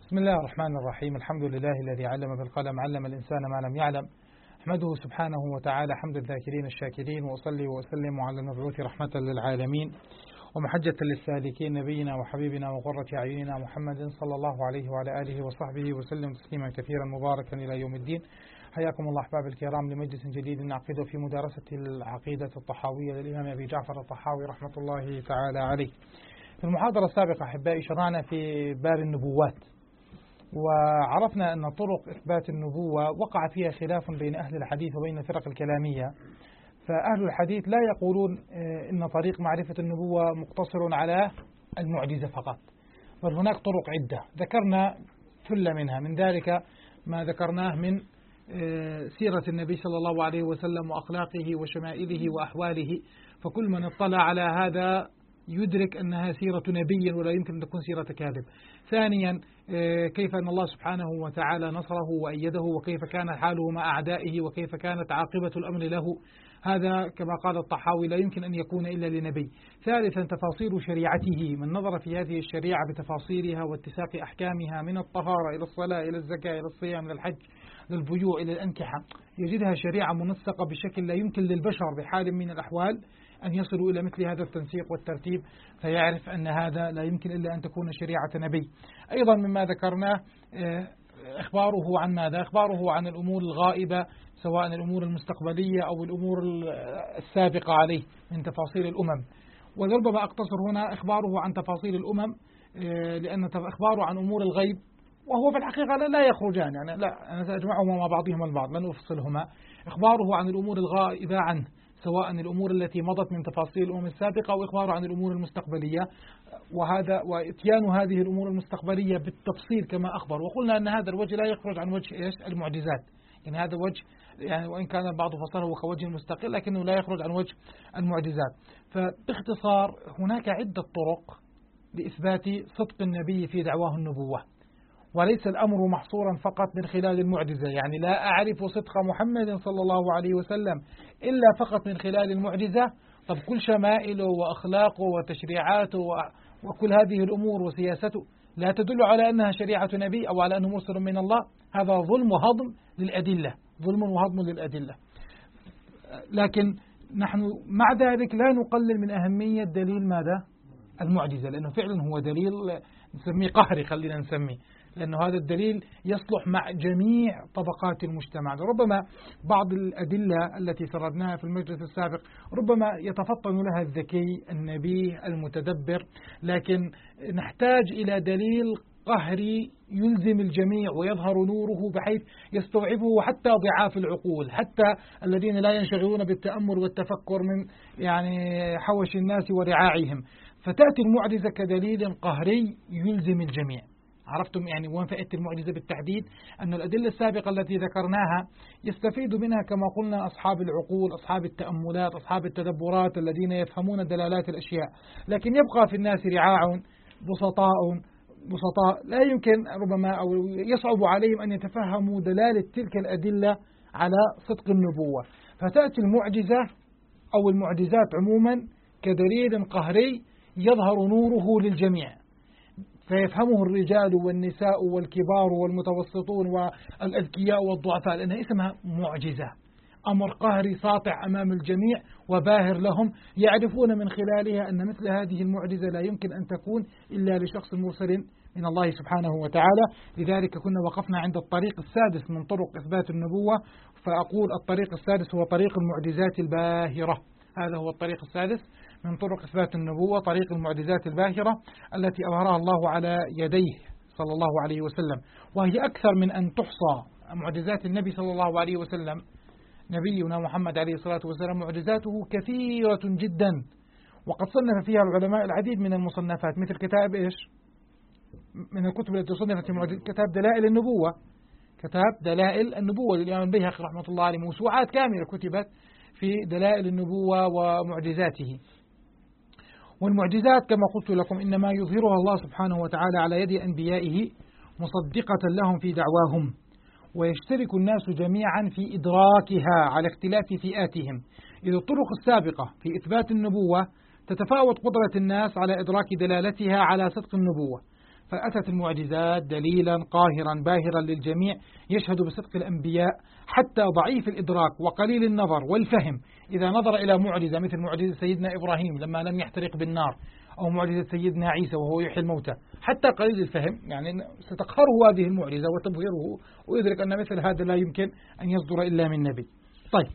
بسم الله الرحمن الرحيم. الحمد لله الذي علم بالقلم، علم الإنسان ما لم يعلم. أحمده سبحانه وتعالى حمد الذاكرين الشاكرين، وأصلي وأسلم على المبعوث رحمة للعالمين ومحجة للسالكين، نبينا وحبيبنا وقرة أعيننا محمد صلى الله عليه وعلى آله وصحبه وسلم تسليما كثيرا مباركا إلى يوم الدين. حياكم الله أحباب الكرام لمجلس جديد نعقده في مدارسة العقيدة الطحاوية للإمام أبي جعفر الطحاوي رحمة الله تعالى عليه. في المحاضرة السابقة أحبائي شرعنا في باب النبوات، وعرفنا أن طرق إثبات النبوة وقع فيها خلاف بين أهل الحديث وبين الفرق الكلامية. فأهل الحديث لا يقولون إن طريق معرفة النبوة مقتصر على المعجزة فقط، بل هناك طرق عدة ذكرنا ثلة منها، من ذلك ما ذكرناه من سيرة النبي صلى الله عليه وسلم وأخلاقه وشمائله وأحواله، فكل من اطلع على هذا يدرك أنها سيرة نبي ولا يمكن أن تكون سيرة كاذب. ثانيا كيف أن الله سبحانه وتعالى نصره وأيده، وكيف كان حاله مع أعدائه، وكيف كانت عاقبة الأمر له، هذا كما قال الطحاوي لا يمكن أن يكون إلا لنبي. ثالثا تفاصيل شريعته، من نظر في هذه الشريعة بتفاصيلها واتساق أحكامها من الطهارة إلى الصلاة إلى الزكاة إلى الصيام إلى الحج للبيوع إلى الأنكحة، يجدها شريعة منسقة بشكل لا يمكن للبشر بحال من الأحوال أن يصلوا إلى مثل هذا التنسيق والترتيب، فيعرف أن هذا لا يمكن إلا أن تكون شريعة نبي. أيضا مما ذكرناه إخباره عن ماذا؟ إخباره عن الأمور الغائبة، سواء الأمور المستقبلية أو الأمور السابقة عليه من تفاصيل الأمم. ولربما أقتصر هنا إخباره عن تفاصيل الأمم، لأن إخباره عن أمور الغيب وهو في الحقيقة لا يخرجان، يعني لا، أنا سأجمعهما مع بعضهما البعض لن أفصلهما. إخباره عن الأمور الغائبة عنه، سواء الأمور التي مضت من تفاصيل الأمم السابقة أو إخباره عن الأمور المستقبلية، وإتيان هذه الأمور المستقبلية بالتفصيل كما أخبر. وقلنا أن هذا الوجه لا يخرج عن وجه المعجزات، يعني هذا وجه، يعني وإن كان البعض فصله كوجه مستقل لكنه لا يخرج عن وجه المعجزات. فباختصار هناك عدة طرق لإثبات صدق النبي في دعواه النبوة، وليس الأمر محصورا فقط من خلال المعجزة. يعني لا أعرف صدق محمد صلى الله عليه وسلم إلا فقط من خلال المعجزة. طب كل شمائله وأخلاقه وتشريعاته وكل هذه الأمور وسياسته لا تدل على أنها شريعة نبي أو على أنه مرسل من الله، هذا ظلم وهضم للأدلة، ظلم وهضم للأدلة. لكن نحن مع ذلك لا نقلل من أهمية دليل ماذا؟ المعجزة، لأنه فعلا هو دليل نسميه قهري، خلينا نسميه، لأنه هذا الدليل يصلح مع جميع طبقات المجتمع. ربما بعض الأدلة التي سردناها في المجلس السابق ربما يتفطن لها الذكي النبيه المتدبر، لكن نحتاج إلى دليل قهري يلزم الجميع ويظهر نوره بحيث يستوعبه حتى ضعاف العقول، حتى الذين لا ينشغلون بالتأمل والتفكر من يعني حوش الناس ورعاعهم. فتأتي المعجزة كدليل قهري يلزم الجميع. عرفتم يعني وين فائدة المعجزة بالتحديد؟ أن الأدلة السابقة التي ذكرناها يستفيد منها كما قلنا أصحاب العقول، أصحاب التأملات، أصحاب التدبرات، الذين يفهمون دلالات الأشياء. لكن يبقى في الناس رعاع بسطاء لا يمكن ربما أو يصعب عليهم أن يتفهموا دلالة تلك الأدلة على صدق النبوة. فتأتي المعجزة أو المعجزات عموما كدليل قهري يظهر نوره للجميع، فيفهمه الرجال والنساء والكبار والمتوسطون والأذكياء والضعفاء، لأنها اسمها معجزة، أمر قهري ساطع أمام الجميع وباهر لهم، يعرفون من خلالها أن مثل هذه المعجزة لا يمكن أن تكون إلا لشخص مرسل من الله سبحانه وتعالى. لذلك كنا وقفنا عند الطريق السادس من طرق إثبات النبوة، فأقول الطريق السادس هو طريق المعجزات الباهرة. هذا هو الطريق السادس من طرق إثبات النبوة، طريق المعجزات الباهرة التي أظهرها الله على يديه صلى الله عليه وسلم، وهي أكثر من أن تحصى. معجزات النبي صلى الله عليه وسلم، نبينا محمد عليه الصلاة والسلام، معجزاته كثيرة جدا، وقد صنف فيها العلماء العديد من المصنفات، مثل كتاب إيش؟ من الكتب التي صنفت في كتاب دلائل النبوة، كتاب دلائل النبوة للإمام البيهقي رحمة الله عليه، موسوعات كاملة كتبت في دلائل النبوة ومعجزاته. والمعجزات كما قلت لكم إنما يظهرها الله سبحانه وتعالى على يد أنبيائه مصدقة لهم في دعواهم، ويشترك الناس جميعا في إدراكها على اختلاف فئاتهم. إذ الطرق السابقة في إثبات النبوة تتفاوت قدرة الناس على إدراك دلالتها على صدق النبوة، فأتت المعجزات دليلا قاهرا باهرا للجميع يشهد بصدق الأنبياء، حتى ضعيف الإدراك وقليل النظر والفهم إذا نظر إلى معجزة مثل معجزة سيدنا إبراهيم لما لم يحترق بالنار، أو معجزة سيدنا عيسى وهو يحيي الموتى، حتى قليل الفهم يعني ستقهره هذه المعجزة وتبهره، ويدرك أن مثل هذا لا يمكن أن يصدر إلا من نبي. طيب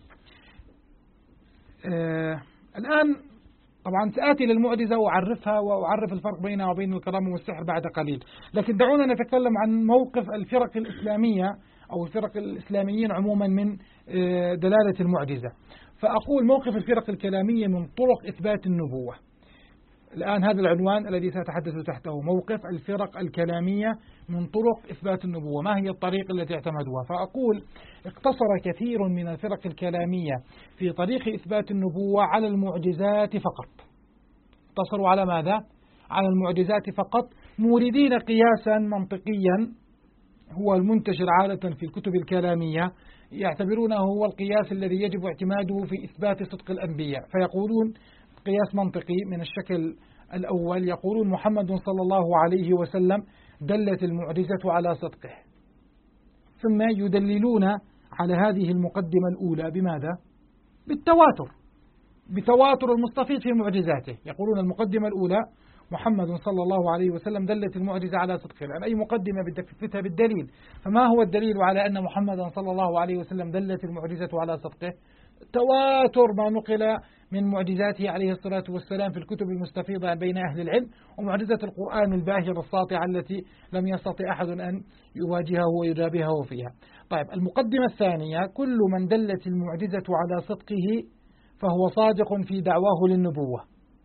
الآن طبعا سآتي للمعجزة وأعرفها وأعرف الفرق بينها وبين الكرامة والسحر بعد قليل، لكن دعونا نتكلم عن موقف الفرق الإسلامية أو الفرق الإسلاميين عموما من دلالة المعجزة. فأقول موقف الفرق الكلامية من طرق إثبات النبوة. الآن هذا العنوان الذي سأتحدث تحته، موقف الفرق الكلامية من طرق إثبات النبوة، ما هي الطريق التي اعتمدوها؟ فأقول اقتصر كثير من الفرق الكلامية في طريق إثبات النبوة على المعجزات فقط. اقتصروا على ماذا؟ على المعجزات فقط، موردين قياسا منطقيا هو المنتشر عادة في الكتب الكلامية، يعتبرونه هو القياس الذي يجب اعتماده في إثبات صدق الأنبياء. فيقولون قياس منطقي من الشكل الأول، يقولون محمد صلى الله عليه وسلم دلت المعجزة على صدقه، ثم يدللون على هذه المقدمة الأولى بماذا؟ بالتواتر، بتواتر المستفيض في معجزاته. يقولون المقدمة الأولى محمد صلى الله عليه وسلم دلت المعجزة على صدقه، لأن أي مقدمة بدك تثبتها بالدليل. فما هو الدليل على أن محمدا صلى الله عليه وسلم دلت المعجزة على صدقه؟ تواتر ما نقل من معجزاته عليه الصلاة والسلام في الكتب المستفيضة بين أهل العلم، ومعجزة القرآن الباهرة الساطعة التي لم يستطع أحد أن يواجهه ويجابهه فيها. طيب المقدمة الثانية، كل من دلت المعجزة على صدقه فهو صادق في دعواه للنبوة.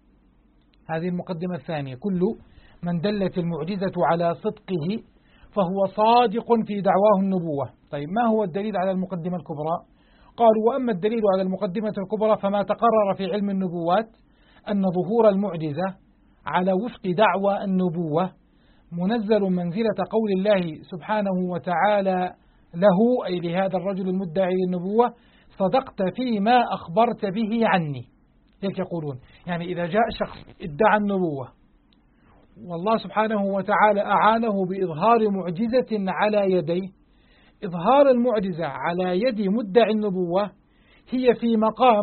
هذه المقدمة الثانية، كل من دلت المعجزة على صدقه فهو صادق في دعواه النبوة. طيب ما هو الدليل على المقدمة الكبرى؟ قالوا وأما الدليل على المقدمة الكبرى فما تقرر في علم النبوات أن ظهور المعجزة على وفق دعوى النبوة منزل منزلة قول الله سبحانه وتعالى له، أي لهذا الرجل المدعي للنبوة، صدقت فيما أخبرت به عني. هيك يقولون، يعني إذا جاء شخص ادعى النبوة والله سبحانه وتعالى أعانه بإظهار معجزة على يديه، إظهار المعجزة على يد مدعي النبوة هي في مقام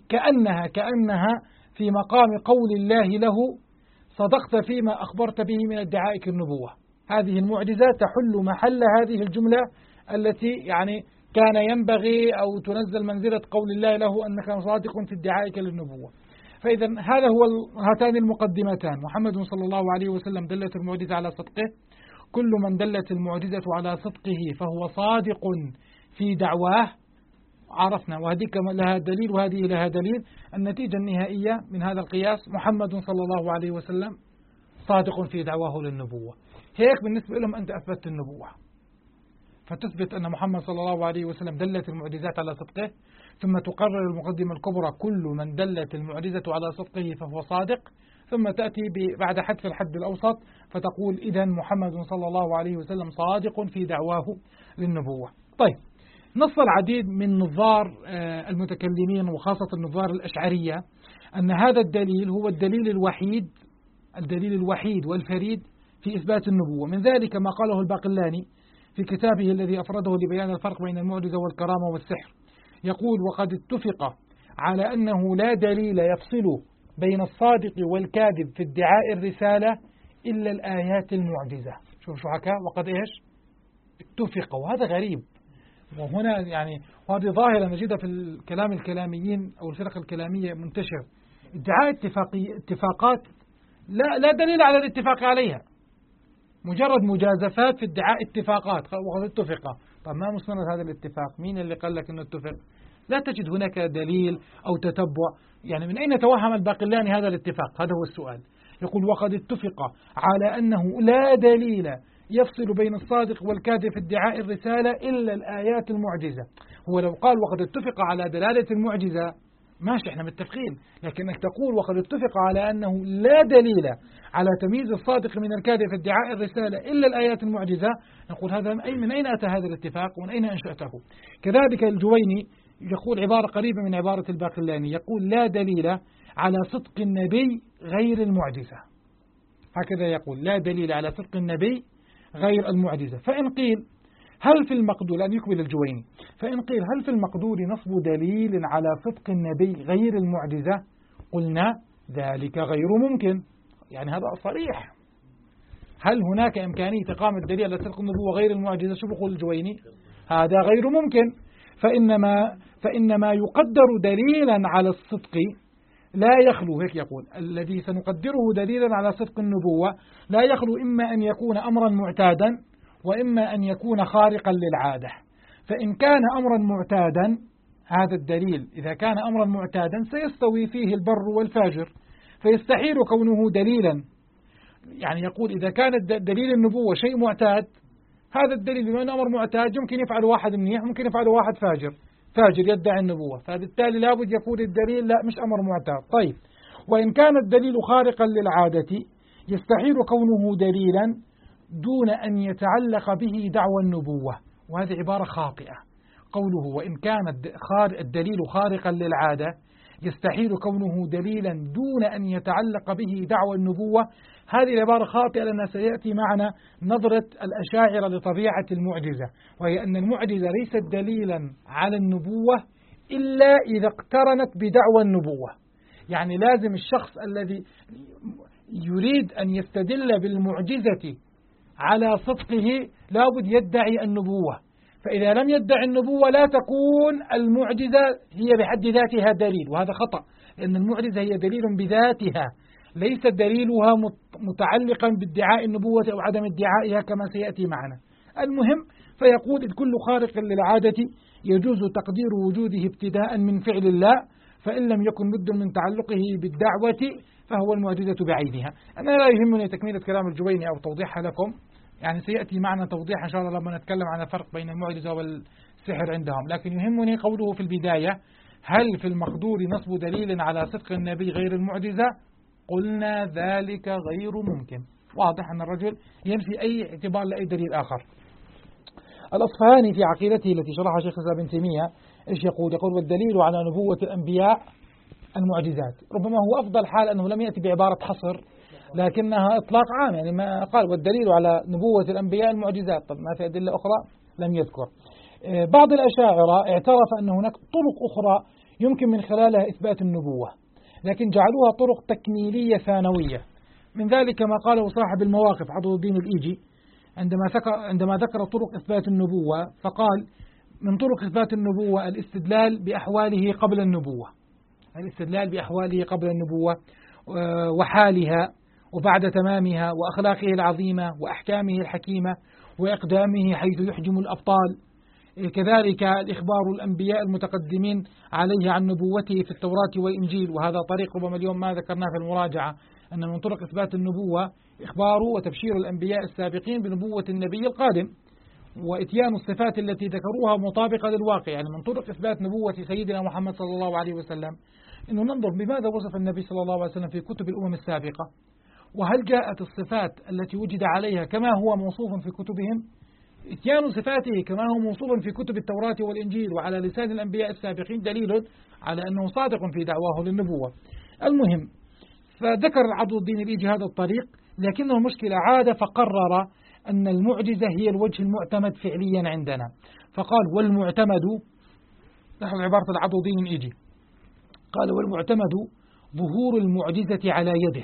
كأنها في مقام قول الله له صدقت فيما أخبرت به من ادعائك النبوة. هذه المعجزة تحل محل هذه الجملة التي يعني كان ينبغي أو تنزل منزلة قول الله له أنك صادق في ادعائك للنبوة. فإذا هذا هو هاتان المقدمتان، محمد صلى الله عليه وسلم دلت المعجزة على صدقه، كل من دلت المعجزة على صدقه فهو صادق في دعواه. عرفنا وهذيك لها دليل وهذه لها دليل. النتيجة النهائية من هذا القياس محمد صلى الله عليه وسلم صادق في دعواه للنبوة. هيك بالنسبة لهم أنت أثبت النبوة، فتثبت أن محمد صلى الله عليه وسلم دلت المعجزات على صدقه، ثم تقرر المقدمة الكبرى كل من دلت المعجزة على صدقه فهو صادق، ثم تأتي بعد حذف الحد الأوسط فتقول إذن محمد صلى الله عليه وسلم صادق في دعواه للنبوة. طيب نص العديد من نظار المتكلمين وخاصة النظار الأشعرية أن هذا الدليل هو الدليل الوحيد والفريد في إثبات النبوة. من ذلك ما قاله الباقلاني في كتابه الذي أفرده لبيان الفرق بين المعجزة والكرامة والسحر، يقول وقد اتفق على أنه لا دليل يفصل بين الصادق والكاذب في ادعاء الرسالة إلا الآيات المعجزة. شو حكى؟ وقد إيش؟ اتفق، وهذا غريب. وهنا يعني وهذه ظاهرة نجدها في الكلام الكلاميين أو الفرق الكلامية منتشر، ادعاء اتفاقات لا دليل على الاتفاق عليها، مجرد مجازفات في ادعاء اتفاقات وقد اتفق. طب ما مستند هذا الاتفاق؟ مين اللي قال لك انه اتفق؟ لا تجد هناك دليل او تتبع. يعني من اين توهم الباقلاني هذا الاتفاق؟ هذا هو السؤال. يقول وقد اتفق على انه لا دليل يفصل بين الصادق والكاذب في ادعاء الرسالة إلا الآيات المعجزة. هو لو قال وقد اتفق على دلالة المعجزة ماشي، احنا متفقين، لكنك تقول وقد اتفق على أنه لا دليل على تمييز الصادق من الكاذب في ادعاء الرسالة إلا الآيات المعجزة، نقول هذا من أين أتى هذا الاتفاق ومن أين أنشأته؟ كذلك الجويني يقول عبارة قريبة من عبارة الباقلاني، يقول لا دليل على صدق النبي غير المعجزة. هكذا يقول: لا دليل على صدق النبي غير المعجزة. فإن قيل هل في المقدور، لأن يقبل الجويني، فإن قيل هل في المقدور نصب دليل على صدق النبي غير المعجزة؟ قلنا ذلك غير ممكن. يعني هذا صريح. هل هناك إمكانية إقامة الدليل على صدق النبوة غير المعجزة؟ شو بقول الجويني؟ هذا غير ممكن. فإنما يقدر دليلا على الصدق لا يخلو، هيك يقول، الذي سنقدره دليلا على صدق النبوة لا يخلو إما أن يكون أمرا معتادا وإما أن يكون خارقا للعادة. فإن كان أمرا معتادا، هذا الدليل إذا كان أمرا معتادا سيستوي فيه البر والفاجر، فيستحيل كونه دليلا. يعني يقول إذا كان دليل النبوة شيء معتاد، هذا الدليل بما أنه أمر معتاد يمكن يفعل واحد منيح، ممكن يفعل واحد فاجر يدعي النبوة، فبالتالي لابد يكون الدليل لا مش أمر معتاد. طيب، وإن كان الدليل خارقا للعادة يستحيل كونه دليلا دون أن يتعلق به دعوى النبوة، وهذه عبارة خاطئة. قوله وإن كان الدليل خارقا للعادة يستحيل كونه دليلا دون أن يتعلق به دعوى النبوة، هذه العبارة خاطئة، لأنها سيأتي معنا نظرة الأشاعرة لطبيعة المعجزة، وهي أن المعجزة ليست دليلا على النبوة إلا إذا اقترنت بدعوى النبوة. يعني لازم الشخص الذي يريد أن يستدل بالمعجزة على صدقه لابد يدعي النبوة، فإذا لم يدعي النبوة لا تكون المعجزة هي بحد ذاتها دليل، وهذا خطأ، لأن المعجزة هي دليل بذاتها، ليس دليلها متعلقا بادعاء النبوة أو عدم ادعائها كما سيأتي معنا. المهم، فيقول إذ كل خارق للعادة يجوز تقدير وجوده ابتداء من فعل الله، فإن لم يكن بد من تعلقه بالدعوة فهو المعجزة بعينها. أنا لا يهمني تكملة كلام الجويني أو توضيحها لكم، يعني سيأتي معنا توضيح إن شاء الله لما نتكلم عن الفرق بين المعجزة والسحر عندهم، لكن يهمني قوله في البداية: هل في المقدور نصب دليل على صدق النبي غير المعجزة؟ قلنا ذلك غير ممكن. واضح أن الرجل ينفي أي اعتبار لأي دليل آخر. الأصفهاني في عقيدته التي شرحها شيخ الإسلام ابن تيمية إيش يقول؟ يقول: والدليل على نبوة الأنبياء المعجزات. ربما هو أفضل حال أنه لم يأتي بعبارة حصر، لكنها إطلاق عام، يعني ما قال والدليل على نبوة الأنبياء المعجزات. طب ما في أدلة أخرى؟ لم يذكر. بعض الأشاعرة اعترف أن هناك طرق أخرى يمكن من خلالها إثبات النبوة، لكن جعلوها طرق تكميلية ثانوية. من ذلك ما قاله صاحب المواقف عضد الدين الإيجي عندما ذكر طرق إثبات النبوة، فقال: من طرق إثبات النبوة الاستدلال بأحواله قبل النبوة، الاستدلال بأحواله قبل النبوة وحالها وبعد تمامها وأخلاقه العظيمة وأحكامه الحكيمة وإقدامه حيث يحجم الأبطال. كذلك الإخبار الأنبياء المتقدمين عليه عن نبوته في التوراة والإنجيل، وهذا طريق ربما اليوم ما ذكرناه في المراجعة، أن من طرق إثبات النبوة إخبار وتبشير الأنبياء السابقين بنبوة النبي القادم، وإتيان الصفات التي ذكروها مطابقة للواقع. يعني من طرق إثبات نبوة سيدنا محمد صلى الله عليه وسلم إنه ننظر بماذا وصف النبي صلى الله عليه وسلم في كتب الأمم السابقة، وهل جاءت الصفات التي وجد عليها كما هو موصوف في كتبهم. إتيان صفاته كما هو موصوف في كتب التوراة والإنجيل وعلى لسان الأنبياء السابقين دليل على أنه صادق في دعواه للنبوة. المهم، فذكر عضد الدين الإيجي هذا الطريق، لكنه المشكلة عاد فقرر أن المعجزة هي الوجه المعتمد فعليا عندنا، فقال: والمعتمد، نحن عبارة عضد الدين الإيجي، قال: والمعتمد ظهور المعجزة على يده،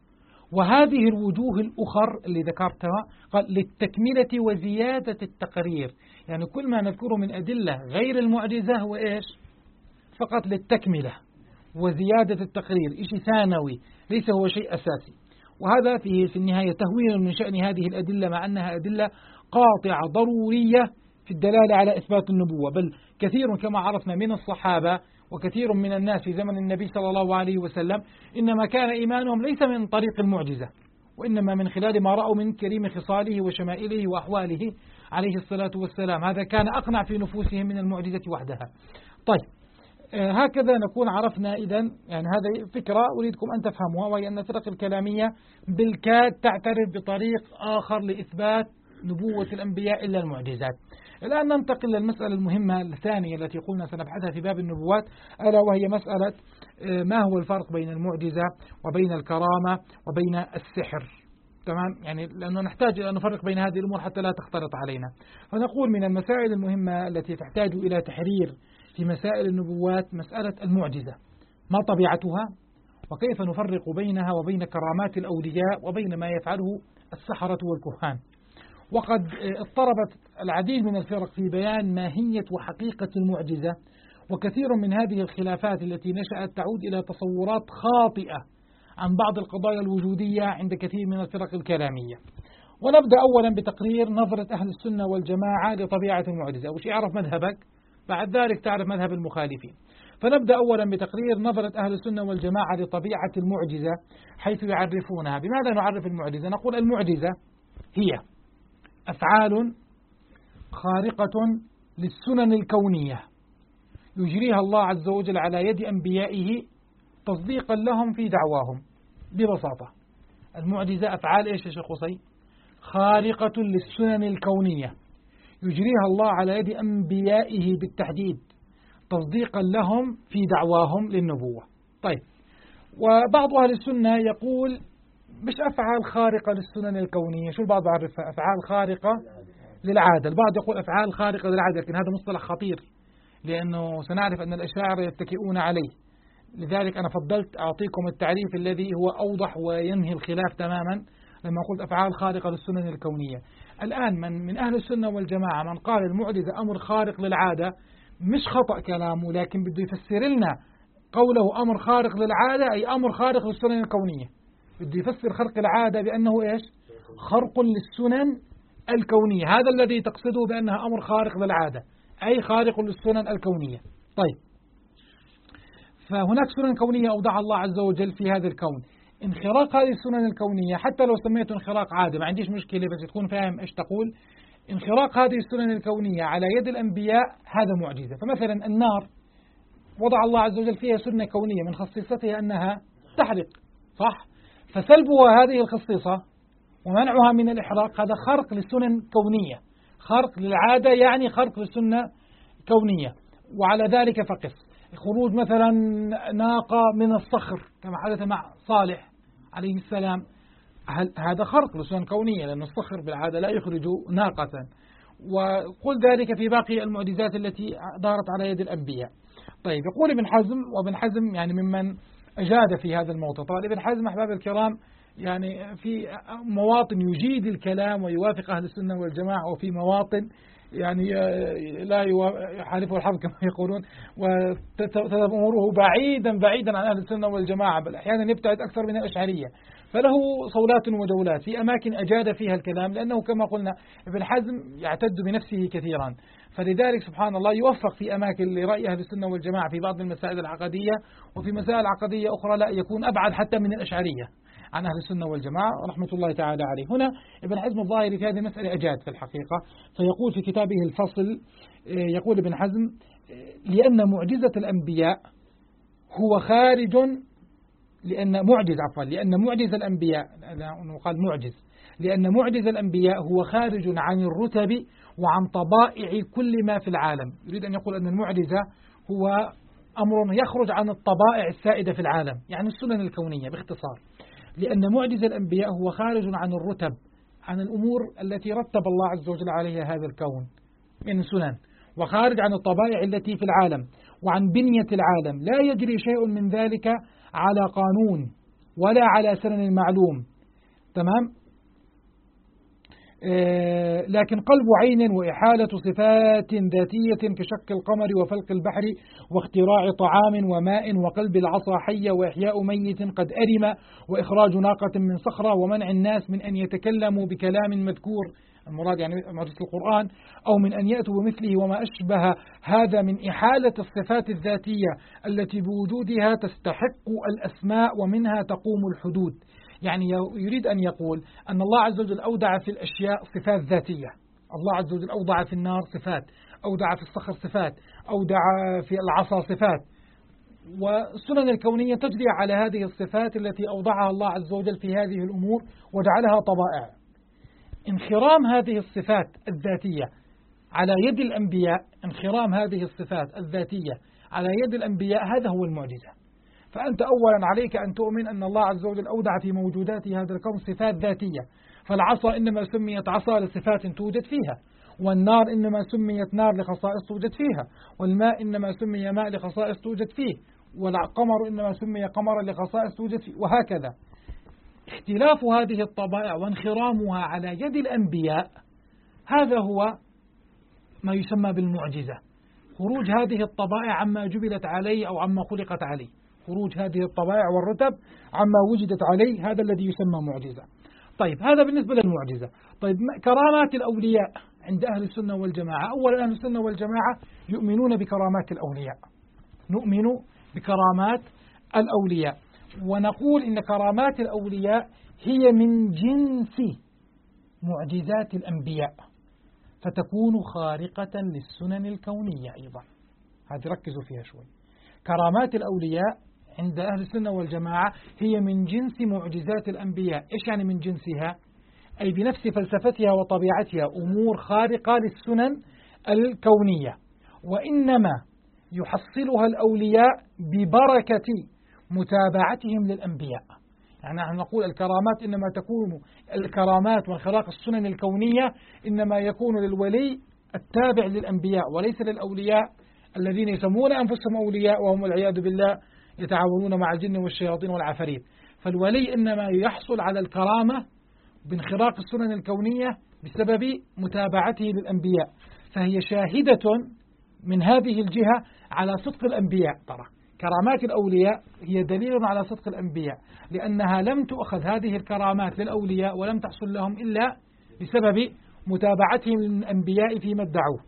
وهذه الوجوه الأخر اللي ذكرتها قال للتكملة وزيادة التقرير. يعني كل ما نذكره من أدلة غير المعجزة هو إيش؟ فقط للتكملة وزيادة التقرير، إشي ثانوي ليس هو شيء أساسي. وهذا في النهاية تهوين من شأن هذه الأدلة، مع أنها أدلة قاطعة ضرورية في الدلالة على إثبات النبوة. بل كثير كما عرفنا من الصحابة وكثير من الناس في زمن النبي صلى الله عليه وسلم إنما كان إيمانهم ليس من طريق المعجزة، وإنما من خلال ما رأوا من كريم خصاله وشمائله وأحواله عليه الصلاة والسلام. هذا كان أقنع في نفوسهم من المعجزة وحدها. طيب، هكذا نكون عرفنا إذن، يعني هذه فكرة أريدكم أن تفهموها، وهي أن الفرق الكلامية بالكاد تعترف بطريق آخر لإثبات نبوة الأنبياء إلا المعجزات. الآن ننتقل للمسألة المهمة الثانية التي قلنا سنبحثها في باب النبوات، ألا وهي مسألة ما هو الفرق بين المعجزة وبين الكرامة وبين السحر. تمام، يعني لأنه نحتاج أن نفرق بين هذه الأمور حتى لا تختلط علينا. فنقول من المسائل المهمة التي تحتاج إلى تحرير في مسائل النبوات مسألة المعجزة، ما طبيعتها، وكيف نفرق بينها وبين كرامات الأولياء وبين ما يفعله السحرة والكهان. وقد اضطربت العديد من الفرق في بيان ماهية وحقيقة المعجزة، وكثير من هذه الخلافات التي نشأت تعود إلى تصورات خاطئة عن بعض القضايا الوجودية عند كثير من الفرق الكلامية. ونبدأ أولا بتقرير نظرة أهل السنة والجماعة لطبيعة المعجزة، وش يعرف مذهبك بعد ذلك تعرف مذهب المخالفين. فنبدأ أولا بتقرير نظرة أهل السنة والجماعة لطبيعة المعجزة حيث يعرفونها. بماذا نعرف المعجزة؟ نقول المعجزة هي أفعال خارقة للسنن الكونية يجريها الله عز وجل على يد أنبيائه تصديقا لهم في دعواهم. ببساطة المعجزة أفعال إيش يا شيخ قصي؟ خارقة للسنن الكونية يجريها الله على يد أنبيائه بالتحديد تصديقا لهم في دعواهم للنبوة. طيب، وبعض أهل السنة يقول مش أفعال خارقة للسنن الكونية، شو البعض يعرفها؟ أفعال خارقة للعادة. البعض يقول أفعال خارقة للعادة، لكن هذا مصطلح خطير لأنه سنعرف أن الأشاعرة يتكئون عليه. لذلك أنا فضلت أعطيكم التعريف الذي هو أوضح وينهي الخلاف تماما لما قلت أفعال خارقة للسنن الكونية. الآن من أهل السنة والجماعة من قال المعجزة أمر خارق للعادة، مش خطأ كلامه، لكن بده يفسر لنا قوله أمر خارق للعادة أي أمر خارق للسنن الكونية. بده يفسر خرق العادة بأنه إيش؟ خرق للسنن الكونية. هذا الذي تقصده بأنها أمر خارق للعادة، أي خارق للسنن الكونية. طيب، فهناك سنن كونية أوضع الله عز وجل في هذا الكون. انخراق هذه السنن الكونية حتى لو سميته انخراق عادة ما عنديش مشكلة، بس تكون فاهم إيش تقول. انخراق هذه السنن الكونية على يد الأنبياء هذا معجزة. فمثلا النار وضع الله عز وجل فيها سنة كونية من خصيصتها أنها تحرق، صح؟ فسلبها هذه الخصيصة ومنعها من الإحراق هذا خرق للسنن كونية. خرق للعادة يعني خرق للسنة كونية. وعلى ذلك فقس خروج مثلا ناقة من الصخر كما حدث مع صالح عليه السلام، هذا خرق للسنن كونية لأن الصخر بالعادة لا يخرج ناقة. وقل ذلك في باقي المعجزات التي دارت على يد الأنبياء. طيب، يقول ابن حزم، وابن حزم يعني ممن أجاد في هذا الموضوع. طبعا ابن حزم أحباب الكرام يعني في مواطن يجيد الكلام ويوافق أهل السنة والجماعة، وفي مواطن يعني لا يحالفه الحظ كما يقولون، وتذهب أموره بعيدا عن أهل السنة والجماعة، بل أحيانا يبتعد أكثر من الأشعرية. فله صولات وجولات في أماكن أجاد فيها الكلام، لأنه كما قلنا ابن حزم يعتد بنفسه كثيرا، فلذلك سبحان الله يوفق في أماكن لرأي أهل السنة والجماعة في بعض المسائل العقدية، وفي مسائل عقدية أخرى لا يكون أبعد حتى من الأشعرية عن أهل السنة والجماعة رحمة الله تعالى عليه. هنا ابن حزم الظاهري في هذه المسألة أجاد في الحقيقة، فيقول في كتابه الفصل، يقول ابن حزم لأن معجزة الأنبياء هو خارج، لأن معجز الأنبياء قال معجز، لأن معجز الأنبياء هو خارج عن الرتب وعن طبائع كل ما في العالم. يريد أن يقول أن المعجزة هو أمر يخرج عن الطبائع السائدة في العالم، يعني السنن الكونية باختصار. لأن معجز الأنبياء هو خارج عن الرتب، عن الأمور التي رتب الله عز وجل عليها هذا الكون من سنن، وخارج عن الطبائع التي في العالم وعن بنية العالم. لا يجري شيء من ذلك على قانون ولا على سنن معلوم، تمام؟ لكن قلب عين وإحالة صفات ذاتية كشق القمر وفلق البحر واختراع طعام وماء وقلب العصا حية وإحياء ميت قد أرم وإخراج ناقة من صخرة ومنع الناس من أن يتكلموا بكلام مذكور، المراد يعني معجزة القرآن، أو من أن يأتوا بمثله وما أشبه هذا من إحالة الصفات الذاتية التي بوجودها تستحق الأسماء ومنها تقوم الحدود. يعني يريد أن يقول أن الله عز وجل أودع في الأشياء صفات ذاتية. الله عز وجل أودع في النار صفات، أودع في الصخر صفات، أودع في العصا صفات، والسنن الكونية تجري على هذه الصفات التي أوضعها الله عز وجل في هذه الأمور وجعلها طبائع. انخرام هذه الصفات الذاتية على يد الأنبياء، انخرام هذه الصفات الذاتية على يد الأنبياء هذا هو المعجزة. فأنت أولا عليك أن تؤمن أن الله عز وجل أودع في موجوداته هذا الكون صفات ذاتية، فالعصا إنما سميت عصا لصفات توجد فيها، والنار إنما سميت نار لخصائص توجد فيها، والماء إنما سمي ماء لخصائص توجد فيه، والقمر إنما سمي قمرا لخصائص توجد فيه، وهكذا. اختلاف هذه الطبائع وانخرامها على يد الأنبياء هذا هو ما يسمى بالمعجزة، خروج هذه الطبائع عما جبلت عليه أو عما خلقت عليه، خروج هذه الطبائع والرتب عما وجدت عليه، هذا الذي يسمى معجزة. طيب هذا بالنسبة للمعجزة. طيب كرامات الأولياء عند أهل السنة والجماعة، أولا أهل السنة والجماعة يؤمنون بكرامات الأولياء، نؤمن بكرامات الأولياء، ونقول إن كرامات الأولياء هي من جنس معجزات الأنبياء، فتكون خارقة للسنن الكونية أيضا. هذه ركزوا فيها شوي. كرامات الأولياء عند أهل السنة والجماعة هي من جنس معجزات الأنبياء. إيش يعني من جنسها؟ أي بنفس فلسفتها وطبيعتها أمور خارقة للسنن الكونية، وإنما يحصلها الأولياء ببركة متابعتهم للأنبياء. يعني نحن نقول الكرامات إنما تكون الكرامات وانخراق السنن الكونية إنما يكون للولي التابع للأنبياء، وليس للأولياء الذين يسمون أنفسهم أولياء وهم والعياذ بالله يتعاونون مع الجن والشياطين والعفاريت. فالولي إنما يحصل على الكرامة بانخراق السنن الكونية بسبب متابعته للأنبياء، فهي شاهدة من هذه الجهة على صدق الأنبياء. ترى كرامات الأولياء هي دليل على صدق الأنبياء، لأنها لم تؤخذ هذه الكرامات للأولياء ولم تحصل لهم إلا بسبب متابعتهم للأنبياء فيما ادعوه.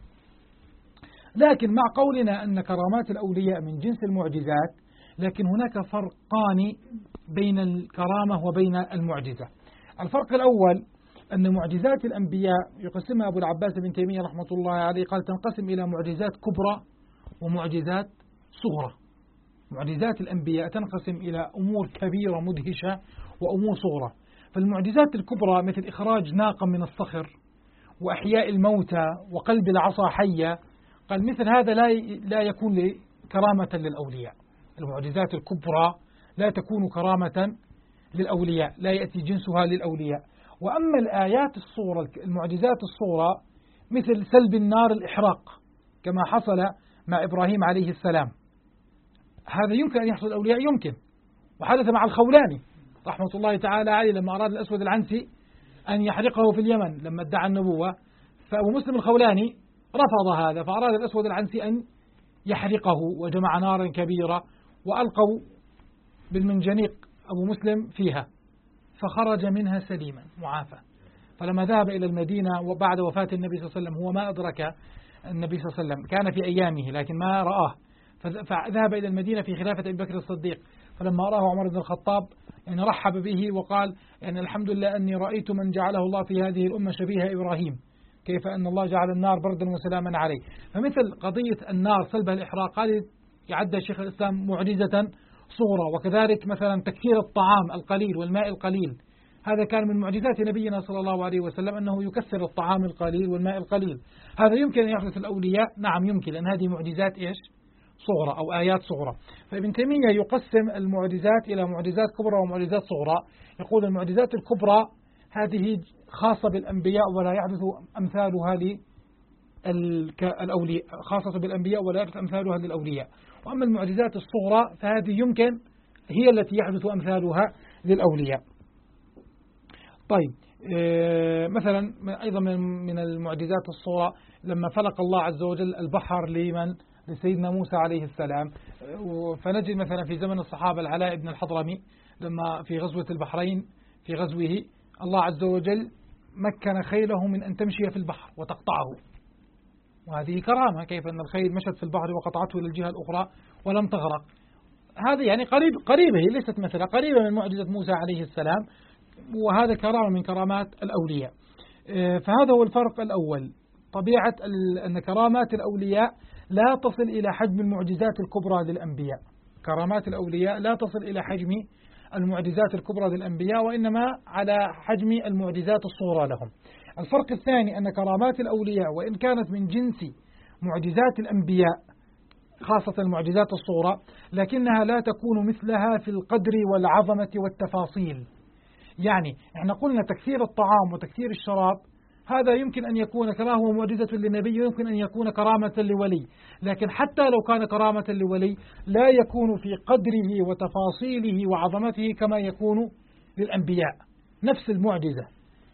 لكن مع قولنا أن كرامات الأولياء من جنس المعجزات، لكن هناك فرقان بين الكرامة وبين المعجزة. الفرق الأول أن معجزات الأنبياء يقسمها أبو العباس بن تيمية رحمة الله عليه، قال تنقسم إلى معجزات كبرى ومعجزات صغرى. معجزات الأنبياء تنقسم إلى أمور كبيرة مدهشة وأمور صغرى. فالمعجزات الكبرى مثل إخراج ناقة من الصخر وأحياء الموتى وقلب العصا حية، قال مثل هذا لا يكون كرامة للأولياء. المعجزات الكبرى لا تكون كرامة للأولياء، لا يأتي جنسها للأولياء. وأما الآيات الصغرى المعجزات الصغرى مثل سلب النار الإحراق كما حصل مع إبراهيم عليه السلام، هذا يمكن أن يحصل الأولياء، يمكن، وحدث مع الخولاني رحمة الله تعالى عليه لما أراد الأسود العنسي أن يحرقه في اليمن لما ادعى النبوة، فأبو مسلم الخولاني رفض هذا، فأراد الأسود العنسي أن يحرقه وجمع نارا كبيرة وألقوا بالمنجنيق أبو مسلم فيها فخرج منها سليما معافى. فلما ذهب إلى المدينة وبعد وفاة النبي صلى الله عليه وسلم، هو ما أدرك النبي صلى الله عليه وسلم، كان في أيامه لكن ما رآه، فذهب إلى المدينة في خلافة أبي بكر الصديق، فلما رآه عمر بن الخطاب يعني رحب به وقال يعني الحمد لله أني رأيت من جعله الله في هذه الأمة شبيه إبراهيم، كيف أن الله جعل النار بردا وسلاما عليه. فمثل قضية النار سلبها الإحراق هذه يعد شيخ الإسلام معجزة صغرى. وكذلك مثلا تكثير الطعام القليل والماء القليل، هذا كان من معجزات نبينا صلى الله عليه وسلم أنه يكثر الطعام القليل والماء القليل. هذا يمكن أن يحدث الأولياء، نعم يمكن، لأن هذه معجزات إيش؟ صغرى أو آيات صغرى. فابن تيمية يقسم المعجزات إلى معجزات كبرى ومعجزات صغرى. يقول المعجزات الكبرى هذه خاصة بالأنبياء ولا يحدث أمثالها للأولياء، خاصة بالأنبياء ولا يحدث أمثالها للأولياء. وأما المعجزات الصغرى فهذه يمكن هي التي يحدث أمثالها للأولياء. طيب مثلا أيضا من المعجزات الصغرى لما فلق الله عز وجل البحر لسيدنا موسى عليه السلام، فنجد مثلا في زمن الصحابة العلاء بن الحضرمي لما في غزوة البحرين في غزوه الله عز وجل مكن خيله من أن تمشي في البحر وتقطعه، وهذه كرامة، كيف أن الخيل مشت في البحر وقطعته إلى الجهة الأخرى ولم تغرق. هذه يعني قريبة، هي ليست مثلا قريبة من معجزة موسى عليه السلام، وهذا كرامة من كرامات الأولياء. فهذا هو الفرق الأول، طبيعة أن كرامات الأولياء لا تصل إلى حجم المعجزات الكبرى للأنبياء. كرامات الأولياء لا تصل إلى حجم المعجزات الكبرى للأنبياء، وإنما على حجم المعجزات الصغرى لهم. الفرق الثاني أن كرامات الأولياء وإن كانت من جنس معجزات الأنبياء خاصة المعجزات الصغرى، لكنها لا تكون مثلها في القدر والعظمة والتفاصيل. يعني احنا قلنا تكثير الطعام وتكثير الشراب هذا يمكن أن يكون كما هو معجزة للنبي ويمكن أن يكون كرامة لولي، لكن حتى لو كان كرامة لولي لا يكون في قدره وتفاصيله وعظمته كما يكون للأنبياء. نفس المعجزة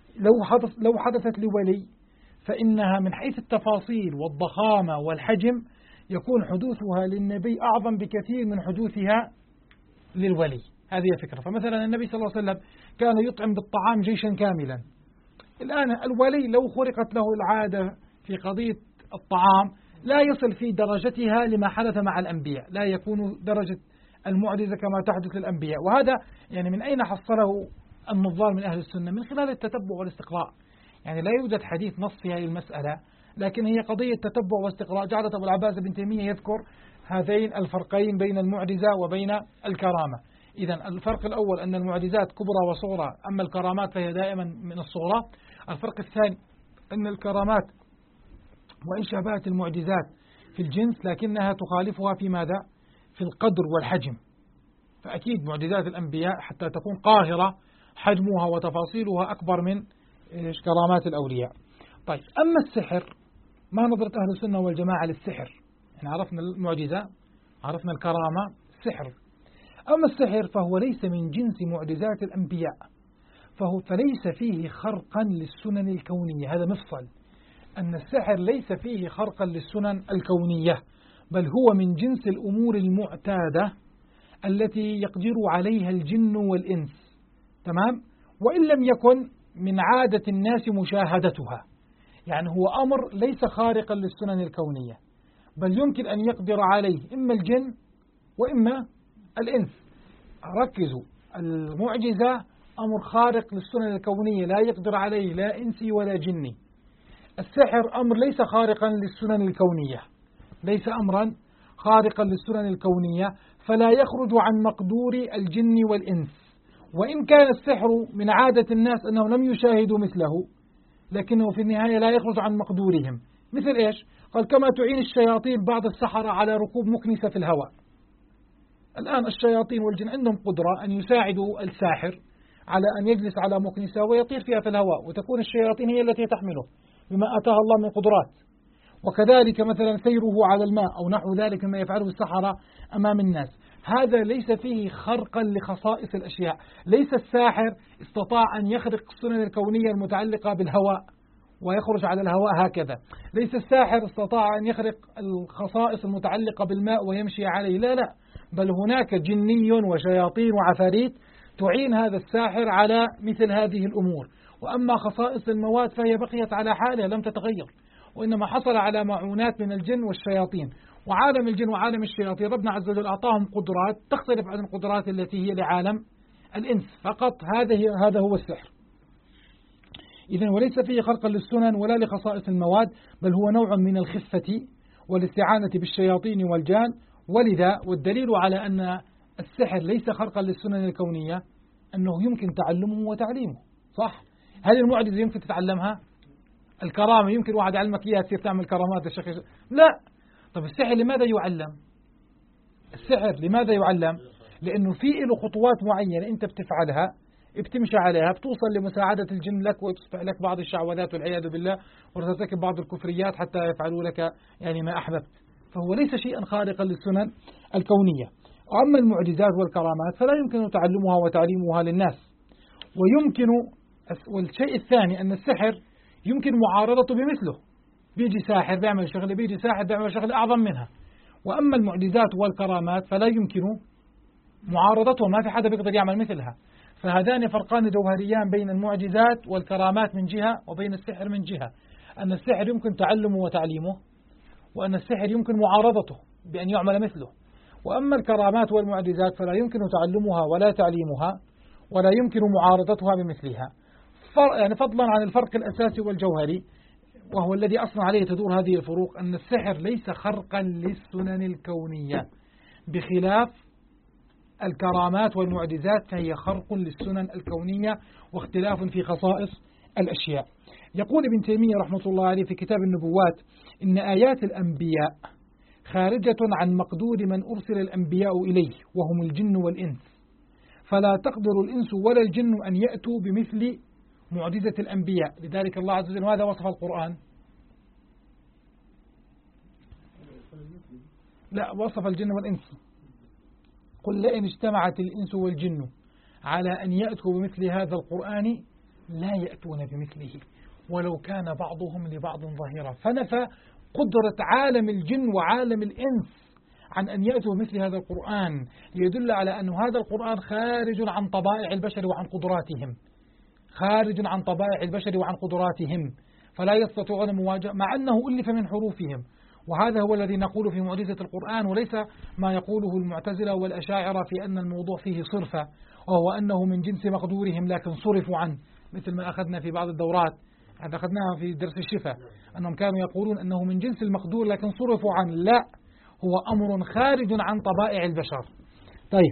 لو حدثت لولي فإنها من حيث التفاصيل والضخامة والحجم يكون حدوثها للنبي أعظم بكثير من حدوثها للولي. هذه فكرة. فمثلا النبي صلى الله عليه وسلم كان يطعم بالطعام جيشا كاملا. الآن الولي لو خرقت له العادة في قضية الطعام لا يصل في درجتها لما حدث مع الأنبياء، لا يكون درجة المعجزة كما تحدث للأنبياء. وهذا يعني من أين حصله النظار من أهل السنة؟ من خلال التتبع والاستقراء. يعني لا يوجد حديث نص في هذه المسألة، لكن هي قضية تتبع واستقراء. جعلت أبو العباس بن تيمية يذكر هذين الفرقين بين المعجزة وبين الكرامة. إذا الفرق الأول أن المعجزات كبرى وصغرى، أما الكرامات فهي دائما من الصغرى. الفرق الثاني أن الكرامات وإن شابهت المعجزات في الجنس لكنها تخالفها في ماذا؟ في القدر والحجم. فأكيد معجزات الأنبياء حتى تكون قاهرة حجمها وتفاصيلها أكبر من كرامات الأولياء. طيب، أما السحر ما نظرة أهل السنة والجماعة للسحر؟ يعني عرفنا المعجزة، عرفنا الكرامة، السحر. أما السحر فهو ليس من جنس معجزات الأنبياء، فليس فيه خرقا للسنن الكونية. هذا مفصل، أن السحر ليس فيه خرقا للسنن الكونية، بل هو من جنس الأمور المعتادة التي يقدر عليها الجن والإنس. تمام؟ وإن لم يكن من عادة الناس مشاهدتها، يعني هو أمر ليس خارقا للسنن الكونية، بل يمكن أن يقدر عليه إما الجن وإما الإنس. ركزوا، المعجزة أمر خارق للسنن الكونية لا يقدر عليه لا إنسي ولا جني. السحر أمر ليس خارقا للسنن الكونية، ليس أمرا خارقا للسنن الكونية، فلا يخرج عن مقدور الجن والإنس. وإن كان السحر من عادة الناس أنهم لم يشاهدوا مثله، لكنه في النهاية لا يخرج عن مقدورهم. مثل إيش؟ قال كما تعين الشياطين بعض السحرة على ركوب مكنسة في الهواء. الآن الشياطين والجن عندهم قدرة أن يساعدوا الساحر على أن يجلس على مكنسة ويطير فيها في الهواء، وتكون الشياطين هي التي تحمله بما أتاها الله من قدرات. وكذلك مثلا سيره على الماء أو نحو ذلك مما يفعله السحرة أمام الناس. هذا ليس فيه خرقا لخصائص الأشياء. ليس الساحر استطاع أن يخرق السنن الكونية المتعلقة بالهواء ويخرج على الهواء هكذا. ليس الساحر استطاع أن يخرق الخصائص المتعلقة بالماء ويمشي عليه، لا لا، بل هناك جني وشياطين وعفاريت تعين هذا الساحر على مثل هذه الأمور. وأما خصائص المواد فهي بقيت على حالها لم تتغير، وإنما حصل على معونات من الجن والشياطين. وعالم الجن وعالم الشياطين ربنا عز وجل أعطاهم قدرات تختلف عن القدرات التي هي لعالم الإنس فقط. هذا هو السحر. إذن وليس فيه خرقا للسنن ولا لخصائص المواد، بل هو نوع من الخفة والاستعانة بالشياطين والجان. ولذا والدليل على أن السحر ليس خرقا للسنن الكونية أنه يمكن تعلمه وتعليمه. صح؟ هل المعجزة يمكن تتعلمها؟ الكرامة يمكن واحد يعلمك إياها تصير تعمل كرامات يا شيخ؟ لا. طب السحر لماذا يعلم؟ السحر لماذا يعلم؟ لأنه في له خطوات معينة أنت بتفعلها، بتمشي عليها، بتوصل لمساعدة الجن لك وتصبح لك بعض الشعوذات والعياذ بالله، وترتكب بعض الكفريات حتى يفعلوا لك يعني ما أحببت. فهو ليس شيئا خارقا للسنن الكونية. وأما المعجزات والكرامات فلا يمكن تعلمها وتعليمها للناس. والشيء الثاني أن السحر يمكن معارضته بمثله. بيجي ساحر بيعمل شغلة، بيجي ساحر بيعمل شغلة أعظم منها. وأما المعجزات والكرامات فلا يمكن معارضته، ما في حدا بيقدر يعمل مثلها. فهذان فرقان جوهريان بين المعجزات والكرامات من جهة وبين السحر من جهة. أن السحر يمكن تعلمه وتعليمه، وأن السحر يمكن معارضته بأن يعمل مثله. وأما الكرامات والمعجزات فلا يمكن تعلمها ولا تعليمها، ولا يمكن معارضتها بمثلها. يعني فضلا عن الفرق الأساسي والجوهري، وهو الذي أصلا عليه تدور هذه الفروق، أن السحر ليس خرقا للسنن الكونية، بخلاف الكرامات والمعجزات فهي خرق للسنن الكونية واختلاف في خصائص الأشياء. يقول ابن تيمية رحمة الله عليه في كتاب النبوات إن آيات الأنبياء خارجة عن مقدور من أرسل الأنبياء إليه وهم الجن والإنس، فلا تقدر الإنس ولا الجن أن يأتوا بمثل معجزة الأنبياء. لذلك الله عز وجل ماذا وصف القرآن؟ لا، وصف الجن والإنس، قل لئن اجتمعت الإنس والجن على أن يأتوا بمثل هذا القرآن لا يأتون بمثله ولو كان بعضهم لبعض ظهيرا. فنفى قدرة عالم الجن وعالم الإنس عن أن يأتوا بمثل هذا القرآن، ليدل على أن هذا القرآن خارج عن طبائع البشر وعن قدراتهم، خارج عن طبائع البشر وعن قدراتهم، فلا يستطيعون مواجهة مع أنه ألف من حروفهم. وهذا هو الذي نقول في معجزة القرآن، وليس ما يقوله المعتزلة والأشاعرة في أن الموضوع فيه صرفة، وهو أنه من جنس مقدورهم لكن صرفوا عنه، مثل ما أخذنا في بعض الدورات، أخذناها في درس الشفاء، أنهم كانوا يقولون أنه من جنس المقدور لكن صرفوا عنه. لا، هو أمر خارج عن طبائع البشر. طيب،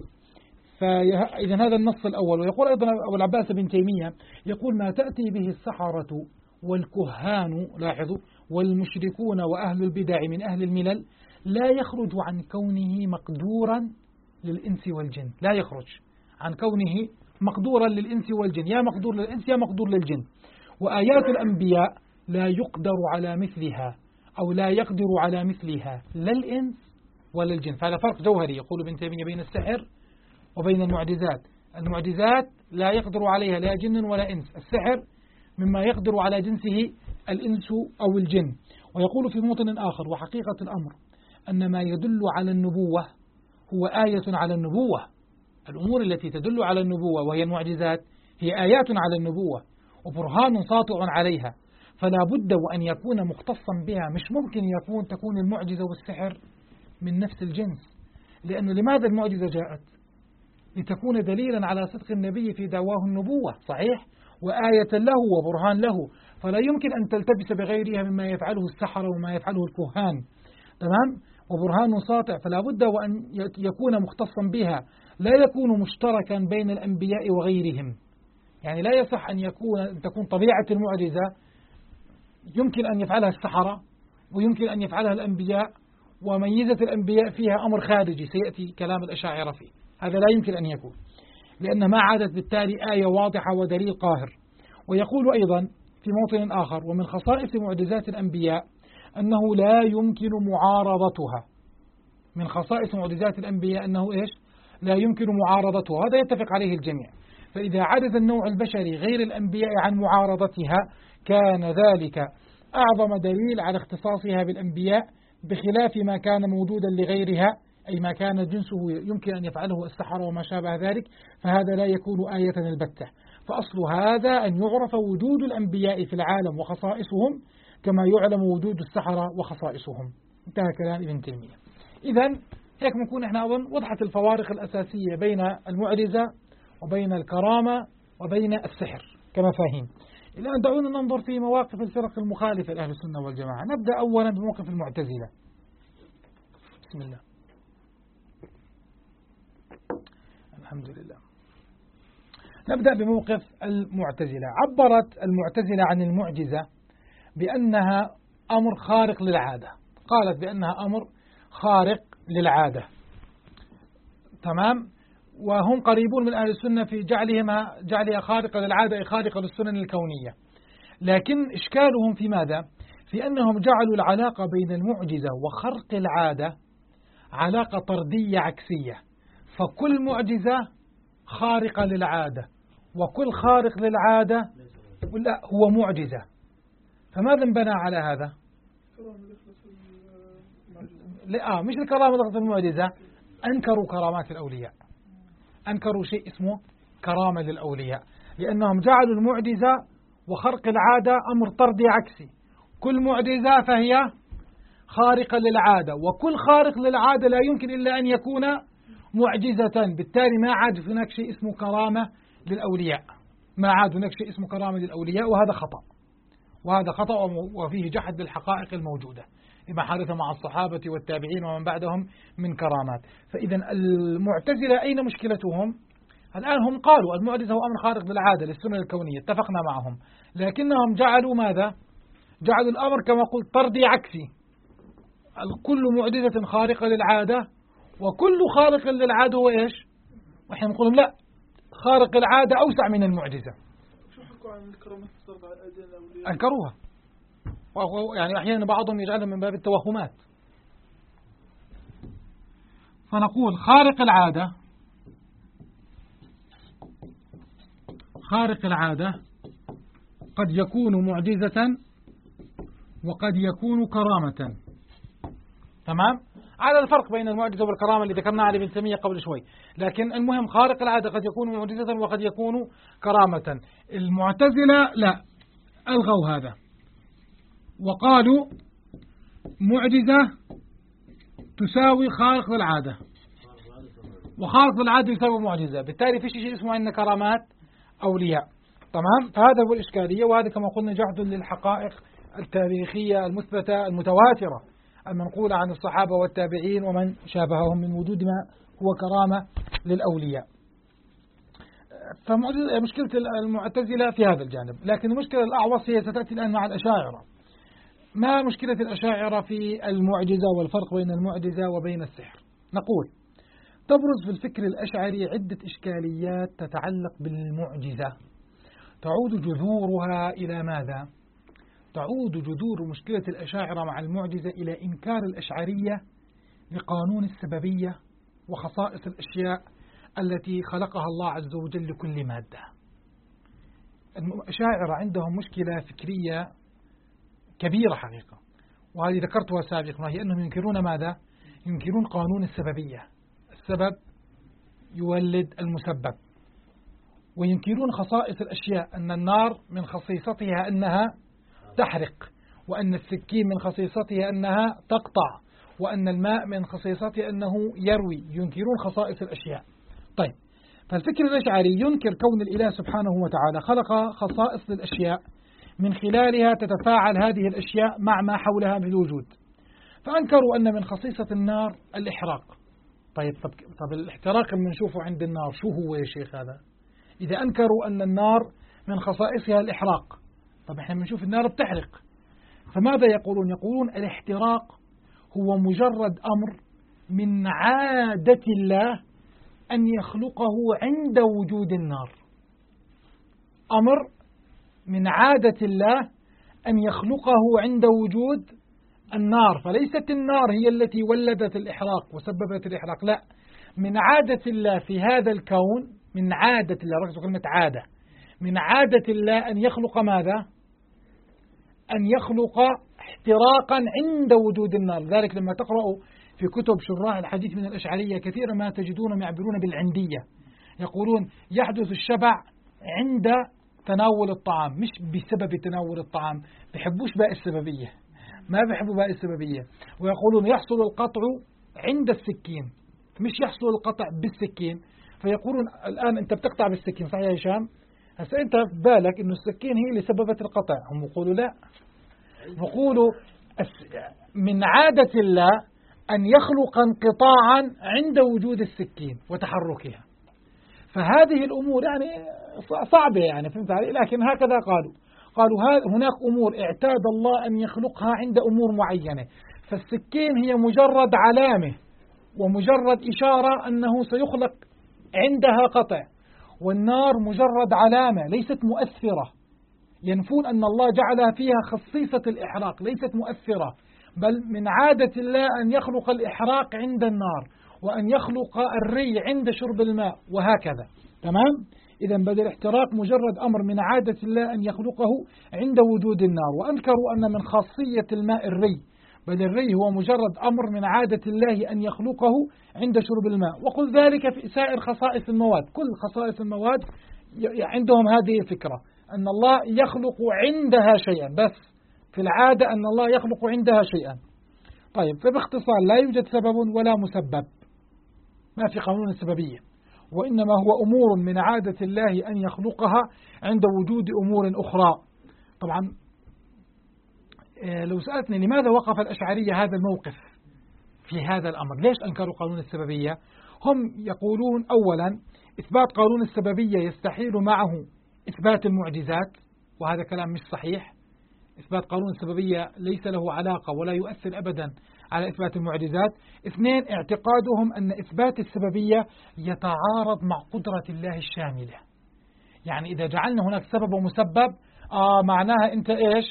فإذا هذا النص الأول. ويقول أيضا أبو العباس بن تيمية، يقول ما تأتي به السحرة والكهان، لاحظوا، والمشركون وأهل البدع من أهل الملل لا يخرج عن كونه مقدورا للإنس والجن، لا يخرج عن كونه مقدورا للإنس والجن، يا مقدور للإنس يا مقدور للجن. وآيات الأنبياء لا يقدر على مثلها أو لا يقدر على مثلها لا الإنس ولا الجن. فهذا فرق جوهري يقول ابن تيمية بين السحر وبين المعجزات. المعجزات لا يقدر عليها لا جن ولا إنس، السحر مما يقدر على جنسه الإنس أو الجن. ويقول في موطن آخر وحقيقة الأمر أن ما يدل على النبوة هو آية على النبوة. الأمور التي تدل على النبوة وهي المعجزات هي آيات على النبوة وبرهان ساطع عليها، فلا بد وأن يكون مختصا بها. مش ممكن تكون المعجزة والسحر من نفس الجنس، لأنه لماذا المعجزة جاءت؟ لتكون دليلا على صدق النبي في دعواه النبوة، صحيح، وآية له وبرهان له، فلا يمكن أن تلتبس بغيرها مما يفعله السحرة وما يفعله الكهان، تمام، وبرهان ساطع، فلا بد وأن يكون مختصا بها، لا يكون مشتركا بين الأنبياء وغيرهم. يعني لا يصح أن تكون طبيعة المعجزة يمكن أن يفعلها السحرة ويمكن أن يفعلها الأنبياء، وميزة الأنبياء فيها أمر خارجي سيأتي كلام الأشاعرة فيه. هذا لا يمكن أن يكون، لأن ما عادت بالتالي آية واضحة ودليل قاهر. ويقول أيضا في موطن آخر ومن خصائص معجزات الأنبياء أنه لا يمكن معارضتها. من خصائص معجزات الأنبياء أنه إيش؟ لا يمكن معارضتها، هذا يتفق عليه الجميع. فإذا عجز النوع البشري غير الأنبياء عن معارضتها كان ذلك أعظم دليل على اختصاصها بالأنبياء، بخلاف ما كان موجودا لغيرها، أي ما كان جنسه يمكن أن يفعله السحرة وما شابه ذلك، فهذا لا يكون آية البتة. فأصل هذا أن يعرف وجود الأنبياء في العالم وخصائصهم كما يعلم وجود السحرة وخصائصهم. انتهى كلام ابن تيمية. إذن هيك بنكون احنا أظن وضحت الفوارق الأساسية بين المعجزة وبين الكرامة وبين السحر كمفاهيم. الآن دعونا ننظر في مواقف الفرق المخالفة لأهل السنة والجماعة. نبدأ أولا بموقف المعتزلة. بسم الله. الحمد لله. نبدأ بموقف المعتزلة. عبرت المعتزلة عن المعجزة بأنها أمر خارق للعادة، قالت بأنها أمر خارق للعادة، تمام، وهم قريبون من أهل السنة في جعلها خارقة للعادة، خارقة للسنن الكونية. لكن إشكالهم في ماذا؟ في أنهم جعلوا العلاقة بين المعجزة وخرق العادة علاقة طردية عكسية، فكل معجزة خارقة للعادة وكل خارق للعادة لا هو معجزة. فماذا انبنى على هذا؟ لا مش الكرامة ضغط المعجزة، أنكروا كرامات الأولياء، أنكروا شيء اسمه كرامة للأولياء، لأنهم جعلوا المعجزة وخرق العادة أمر طردي عكسي. كل معجزة فهي خارقة للعادة، وكل خارق للعادة لا يمكن إلا أن يكون معجزة، بالتالي ما عاد هناك شيء اسمه كرامة للأولياء، ما عاد هناك شيء اسمه كرامة للأولياء، وهذا خطأ، وهذا خطأ وفيه جحد للحقائق الموجودة لما حدث مع الصحابة والتابعين ومن بعدهم من كرامات. فإذا المعتزلة أين مشكلتهم؟ الآن هم قالوا المعجزة هو أمر خارق للعادة للسنة الكونية، اتفقنا معهم، لكنهم جعلوا ماذا؟ جعلوا الأمر كما قلت طردي عكسي، كل معجزة خارقة للعادة، وكل خارق للعادة هو إيش؟ وإحنا نقول لا، خارق العادة أوسع من المعجزة. شو حكوا عن الكرامات الصادقة على أيدي الأولياء؟ أنكروها، يعني أحيانا بعضهم يجعلها من باب التوهمات. فنقول خارق العادة، خارق العادة قد يكون معجزة وقد يكون كرامة. تمام؟ على الفرق بين المعجزة والكرامة اللي ذكرناه على ابن تيمية قبل شوي، لكن المهم خارق العادة قد يكون معجزة وقد يكون كرامة. المعتزلة لا، ألغوا هذا وقالوا معجزة تساوي خارق العادة، وخارق العادة يساوي معجزة، بالتالي في شيء اسمه عندنا كرامات أولياء. تمام؟ فهذا هو الإشكالية، وهذا كما قلنا جحد للحقائق التاريخية المثبتة المتواترة المنقولة عن الصحابة والتابعين ومن شابههم من وجود ما هو كرامة للأولياء. فمشكلة المعتزلة في هذا الجانب، لكن المشكلة الأعوص هي ستأتي الآن مع الأشاعرة. ما مشكلة الأشاعرة في المعجزة والفرق بين المعجزة وبين السحر؟ نقول تبرز في الفكر الأشعري عدة إشكاليات تتعلق بالمعجزة، تعود جذورها إلى ماذا؟ تعود جذور مشكلة الأشاعرة مع المعجزة إلى إنكار الأشعرية لقانون السببية وخصائص الأشياء التي خلقها الله عز وجل لكل مادة. الأشاعرة عندهم مشكلة فكرية كبيرة حقيقة، وهذه ذكرتها سابقا، وهي أنهم ينكرون ماذا؟ ينكرون قانون السببية، السبب يولد المسبب، وينكرون خصائص الأشياء، أن النار من خصيصتها أنها تحرق، وأن السكين من خصيصتها أنها تقطع، وأن الماء من خصيصته أنه يروي. ينكرون خصائص الأشياء. طيب، فالفكر الأشعري ينكر كون الإله سبحانه وتعالى خلق خصائص للأشياء من خلالها تتفاعل هذه الأشياء مع ما حولها من الوجود، فأنكروا أن من خصيصة النار الإحراق. طب الاحتراق اللي بنشوفه عند النار شو هو يا شيخ هذا؟ إذا أنكروا أن النار من خصائصها الإحراق، طب احنا بنشوف النار بتحرق، فماذا يقولون؟ يقولون الاحتراق هو مجرد أمر من عادة الله أن يخلقه عند وجود النار، أمر من عادة الله أن يخلقه عند وجود النار، فليست النار هي التي ولدت الإحراق وسببت الإحراق، لا، من عادة الله في هذا الكون، من عادة الله، ركزوا كلمة عادة، من عادة الله أن يخلق ماذا؟ أن يخلق احتراقا عند وجود النار. ذلك لما تقرأوا في كتب شراح الحديث من الأشعرية كثيرا ما تجدونهم يعبرون بالعندية، يقولون يحدث الشبع عند تناول الطعام، مش بسبب تناول الطعام، بيحبوش باء السببية، ما بيحبوا باء السببية. ويقولون يحصل القطع عند السكين، مش يحصل القطع بالسكين. فيقولون الآن أنت بتقطع بالسكين، صحيح يا هشام؟ هسه أنت في بالك إنه السكين هي اللي سببت القطع، هم يقولوا لا، يقولوا من عادة الله أن يخلق انقطاعا عند وجود السكين وتحركها. فهذه الأمور يعني صعبة، يعني فهمت علي؟ لكن هكذا قالوا هناك أمور اعتاد الله أن يخلقها عند أمور معينة، فالسكين هي مجرد علامة ومجرد إشارة أنه سيخلق عندها قطع، والنار مجرد علامة ليست مؤثرة. ينفون أن الله جعلها فيها خصيصة الإحراق، ليست مؤثرة، بل من عادة الله أن يخلق الإحراق عند النار، وأن يخلق الري عند شرب الماء، وهكذا. تمام؟ إذا بدل الاحتراق مجرد أمر من عادة الله أن يخلقه عند وجود النار، وأنكروا أن من خاصية الماء الري، بل الري هو مجرد أمر من عادة الله أن يخلقه عند شرب الماء. وقل ذلك في سائر خصائص المواد، كل خصائص المواد عندهم هذه الفكرة، أن الله يخلق عندها شيئا، بس في العادة أن الله يخلق عندها شيئا. طيب، فباختصار لا يوجد سبب ولا مسبب، ما في قانون السببية، وإنما هو أمور من عادة الله أن يخلقها عند وجود أمور أخرى. طبعا لو سألتني لماذا وقف الأشعرية هذا الموقف في هذا الأمر، ليش أنكروا قانون السببية؟ هم يقولون أولا إثبات قانون السببية يستحيل معه إثبات المعجزات، وهذا كلام مش صحيح. إثبات قانون السببية ليس له علاقة ولا يؤثر أبدا على إثبات المعجزات. 2 اعتقادهم أن إثبات السببية يتعارض مع قدرة الله الشاملة. يعني إذا جعلنا هناك سبب ومسبب معناها أنت إيش؟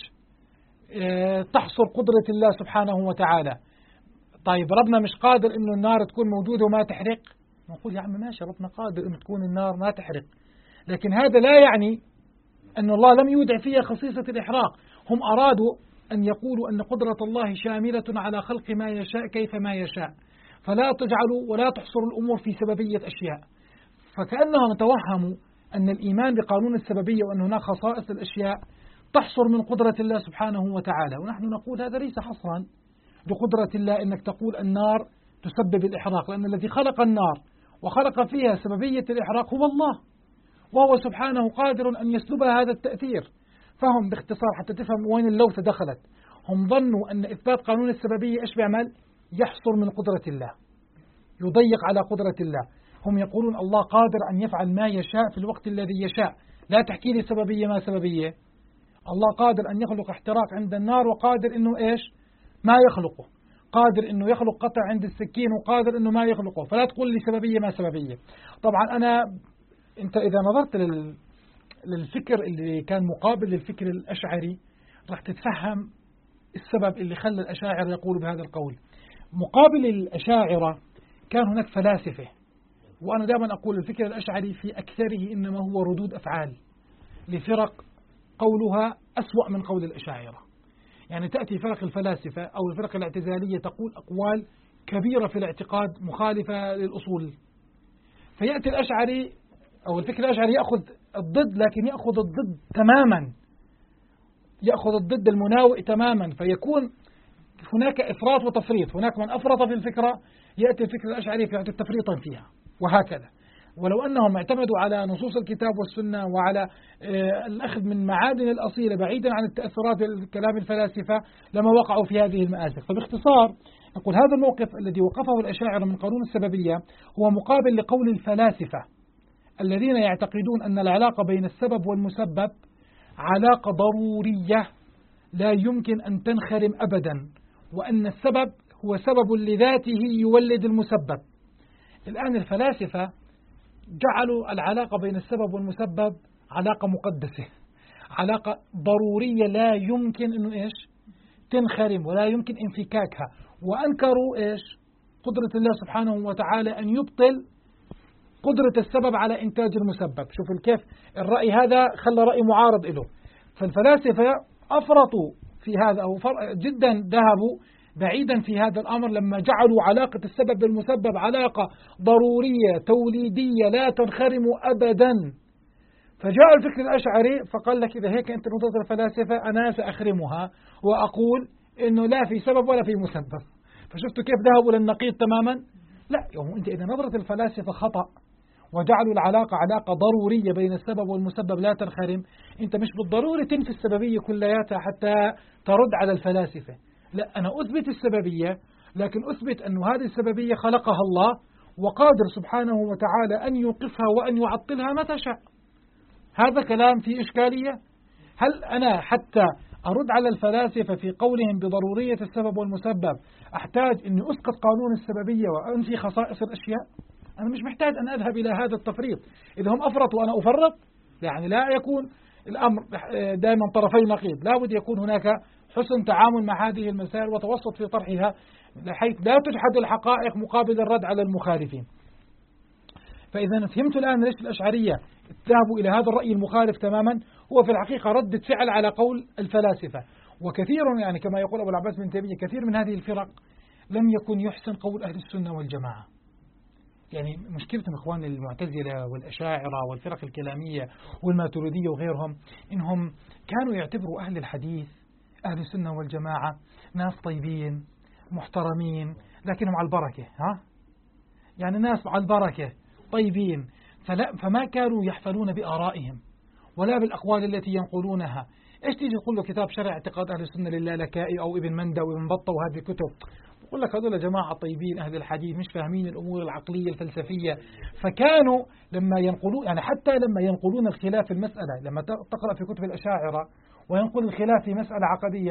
تحصر قدرة الله سبحانه وتعالى. طيب ربنا مش قادر إنه النار تكون موجودة وما تحرق؟ نقول يا عم ماشي، ربنا قادر إنه تكون النار ما تحرق، لكن هذا لا يعني أن الله لم يودع فيها خصيصة الإحراق. هم أرادوا أن يقولوا أن قدرة الله شاملة على خلق ما يشاء كيف ما يشاء، فلا تجعلوا ولا تحصروا الأمور في سببية أشياء. فكأنهم توهموا أن الإيمان بقانون السببية وأن هناك خصائص الأشياء تحصر من قدرة الله سبحانه وتعالى، ونحن نقول هذا ليس حصرا بقدرة الله أنك تقول النار تسبب الإحراق، لأن الذي خلق النار وخلق فيها سببية الإحراق هو الله، وهو سبحانه قادر أن يسلبها هذا التأثير. فهم باختصار حتى تفهم وين اللوثة دخلت، هم ظنوا أن إثبات قانون السببية إيش بيعمل؟ يحصر من قدرة الله، يضيق على قدرة الله. هم يقولون الله قادر أن يفعل ما يشاء في الوقت الذي يشاء، لا تحكي لي سببية ما سببية. الله قادر أن يخلق احتراق عند النار، وقادر أنه إيش؟ ما يخلقه، قادر أنه يخلق قطع عند السكين، وقادر أنه ما يخلقه، فلا تقول لي سببية ما سببية. طبعا أنت إذا نظرت للفكر اللي كان مقابل للفكر الأشعري راح تتفهم السبب اللي خلى الأشاعرة يقولوا بهذا القول. مقابل الأشاعرة كان هناك فلاسفة، وأنا دائما أقول الفكر الأشعري في أكثره إنما هو ردود أفعال لفرق قولها أسوأ من قول الأشاعرة. يعني تأتي فرق الفلاسفة أو الفرق الاعتزالية تقول أقوال كبيرة في الاعتقاد مخالفة للأصول، فيأتي الأشعري أو الفكر الأشعري يأخذ الضد، لكن يأخذ الضد تماما، يأخذ الضد المناوئ تماما، فيكون هناك إفراط وتفريط. هناك من أفرط في الفكرة يأتي الفكر الأشعري في تفريطا فيها، وهكذا. ولو أنهم اعتمدوا على نصوص الكتاب والسنة وعلى الأخذ من معادن الأصيلة بعيدا عن التأثيرات الكلام الفلاسفة لما وقعوا في هذه المآزق. فباختصار نقول هذا الموقف الذي وقفه الأشاعرة من قانون السببية هو مقابل لقول الفلاسفة الذين يعتقدون أن العلاقة بين السبب والمسبب علاقة ضرورية لا يمكن أن تنخرم أبدا، وأن السبب هو سبب لذاته يولد المسبب. الآن الفلاسفة جعلوا العلاقة بين السبب والمسبب علاقة مقدسة، علاقة ضرورية لا يمكن أنه إيش تنخرم ولا يمكن انفكاكها، وأنكروا إيش قدرة الله سبحانه وتعالى أن يبطل قدرة السبب على إنتاج المسبب. شوفوا كيف الرأي هذا خلى رأي معارض له. فالفلاسفة أفرطوا في هذا أو جدا ذهبوا بعيدا في هذا الأمر لما جعلوا علاقة السبب بالمسبب علاقة ضرورية توليدية لا تنخرم أبدا. فجاء الفكر الأشعري فقال لك إذا هيك أنت نظرة الفلاسفة أنا سأخرمها وأقول إنه لا في سبب ولا في مسبب. فشفتوا كيف ذهبوا للنقيض تماما؟ لا، أنت إذا نظرة الفلاسفة خطأ وجعلوا العلاقة علاقة ضرورية بين السبب والمسبب لا تنخرم، أنت مش بالضرورة تنفي السببية كلياتها حتى ترد على الفلاسفة. لا، أنا أثبت السببية، لكن أثبت أن هذه السببية خلقها الله وقادر سبحانه وتعالى أن يوقفها وأن يعطلها متى شاء. هذا كلام فيه إشكالية؟ هل أنا حتى أرد على الفلاسفة في قولهم بضرورية السبب والمسبب أحتاج أني أسقط قانون السببية وأنفي خصائص الأشياء؟ أنا مش محتاج أن أذهب إلى هذا التفريط. إذا هم أفرطوا وأنا أفرط، يعني لا يكون الأمر دائما طرفي نقيض، لا بد يكون هناك حسن تعامل مع هذه المسائل وتوسط في طرحها بحيث لا تجحد الحقائق مقابل الرد على المخالفين. فإذا فهمت الآن ليش الأشعرية ذهبوا إلى هذا الرأي المخالف تماما، هو في الحقيقة ردة فعل على قول الفلاسفة. وكثير يعني كما يقول أبو العباس بن تيمية كثير من هذه الفرق لم يكن يحسن قول أهل السنة والجماعة. يعني مشكلتهم إخوان المعتزلة والأشاعرة والفرق الكلامية والماتريدية وغيرهم إنهم كانوا يعتبروا أهل الحديث أهل السنة والجماعة ناس طيبين محترمين لكنهم على البركة، يعني ناس على البركة طيبين، فما كانوا يحفلون بآرائهم ولا بالأقوال التي ينقلونها. إيش تيجي تقول له كتاب شرع اعتقاد أهل السنة للالكائي أو ابن مندى وابن بطة وهذه الكتب، يقول لك هذول جماعة طيبين أهل الحديث مش فاهمين الأمور العقلية الفلسفية. فكانوا لما ينقلون يعني حتى لما ينقلون الخلاف في المسألة، لما تقرأ في كتب الأشاعرة وينقل الخلاف في مسألة عقدية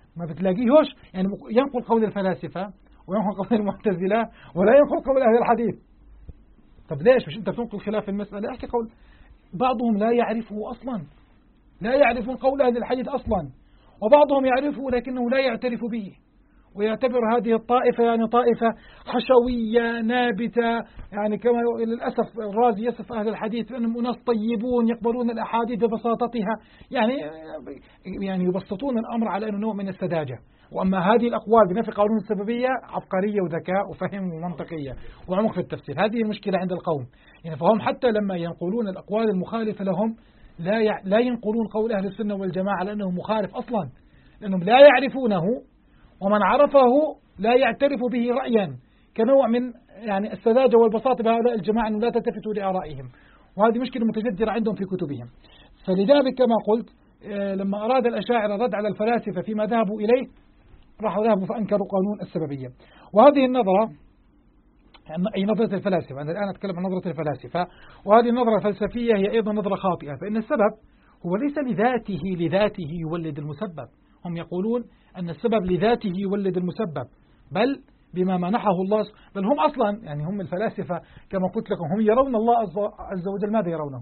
ما بتلاقيهوش يعني ينقل قول الفلاسفة وينقل قول المعتزلة ولا ينقل قول أهل الحديث. طب ليش مش أنت بتنقل خلاف المسألة؟ احكي قول بعضهم لا يعرفه أصلا، لا يعرفون قول أهل الحديث أصلا، وبعضهم يعرفه لكنه لا يعترف به، ويعتبر هذه الطائفة يعني طائفة حشوية نابتة، يعني كما للأسف الرازي يصف أهل الحديث بأنهم أناس طيبون يقبلون الأحاديث ببساطتها، يعني يبسطون الأمر على أنه نوع من السذاجة. وأما هذه الأقوال بنفي قانون السببية عبقرية وذكاء وفهم ومنطقية وعمق في التفسير. هذه المشكلة عند القوم، يعني فهم حتى لما ينقلون الأقوال المخالفة لهم لا ينقلون قول أهل السنة والجماعة لأنه مخالف أصلا، لأنهم لا يعرفونه، ومن عرفه لا يعترف به رأيا، كنوع من يعني السذاجة والبساطة بهؤلاء الجماعة أنه لا تلتفتوا لآرائهم، وهذه مشكلة متجذرة عندهم في كتبهم. فلذلك كما قلت لما أراد الأشاعرة الرد على الفلاسفة فيما ذهبوا إليه ذهبوا فأنكروا قانون السببية. وهذه النظرة أي نظرة الفلاسفة، أنا الآن أتكلم عن نظرة الفلاسفة، وهذه النظرة الفلسفية هي أيضا نظرة خاطئة، فإن السبب هو ليس لذاته يولد المسبب. هم يقولون أن السبب لذاته يولد المسبب، بل بما منحه الله، بل هم أصلا يعني هم الفلاسفة كما قلت لكم هم يرون الله عز وجل ماذا يرونه؟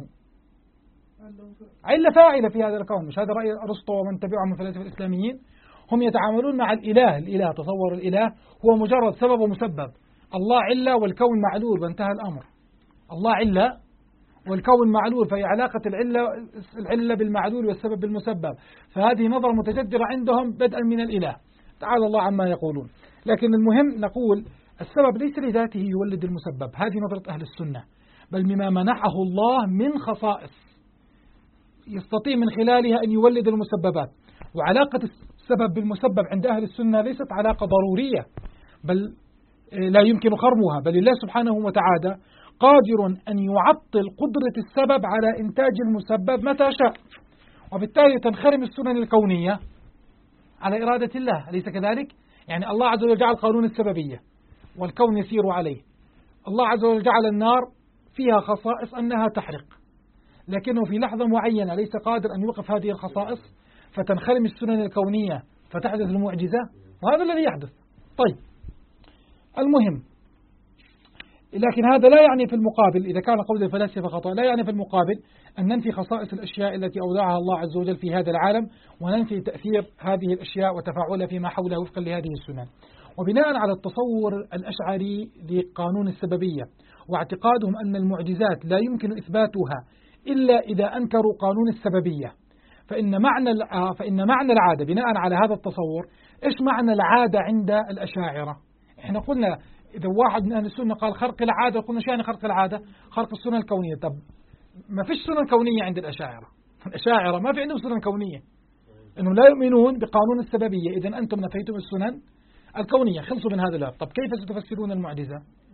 علة فاعلة في هذا الكون. مش هذا رأي أرسطو ومن تبعهم من الفلاسفة الإسلاميين؟ هم يتعاملون مع الإله تصور الإله هو مجرد سبب ومسبب، الله علة والكون معلول وانتهى الأمر. الله علة والكون معلول، فهي علاقة العلة بالمعلول والسبب بالمسبب. فهذه نظرة متجذرة عندهم بدءا من الإله، تعالى الله عما يقولون. لكن المهم نقول السبب ليس لذاته يولد المسبب، هذه نظرة أهل السنة، بل مما منحه الله من خصائص يستطيع من خلالها أن يولد المسببات. وعلاقة السبب بالمسبب عند أهل السنة ليست علاقة ضرورية، بل لا يمكن خرمها، بل الله سبحانه وتعالى قادر أن يعطل قدرة السبب على إنتاج المسبب متى شاء، وبالتالي تنخرم السنن الكونية على إرادة الله، أليس كذلك؟ يعني الله عز وجل جعل قانون السببية والكون يسير عليه. الله عز وجل جعل النار فيها خصائص أنها تحرق، لكنه في لحظة معينة ليس قادر أن يوقف هذه الخصائص فتنخرم السنن الكونية فتحدث المعجزة، وهذا الذي يحدث. طيب المهم، لكن هذا لا يعني في المقابل إذا كان قول الفلاسفة خطأ، لا يعني في المقابل أن ننفي خصائص الأشياء التي أودعها الله عز وجل في هذا العالم، وننفي تأثير هذه الأشياء وتفاعلها فيما حولها وفقا لهذه السنن. وبناء على التصور الأشعري لقانون السببية واعتقادهم أن المعجزات لا يمكن إثباتها إلا إذا أنكروا قانون السببية، فإن معنى العادة بناء على هذا التصور، إيش معنى العادة عند الأشاعرة؟ إحنا قلنا إذا واحد من أهل السنة قال خرق العادة، قلنا شو يعني خرق العادة؟ خرق السنة الكونية. طب ما فيش سنن كونية عند الأشاعرة، الأشاعرة ما في عندهم سنن كونية، إنهم لا يؤمنون بقانون السببية. إذن أنتم نفيتم السنن الكونية، خلصوا من هذا الباب. طب كيف ستفسرون المعجزة؟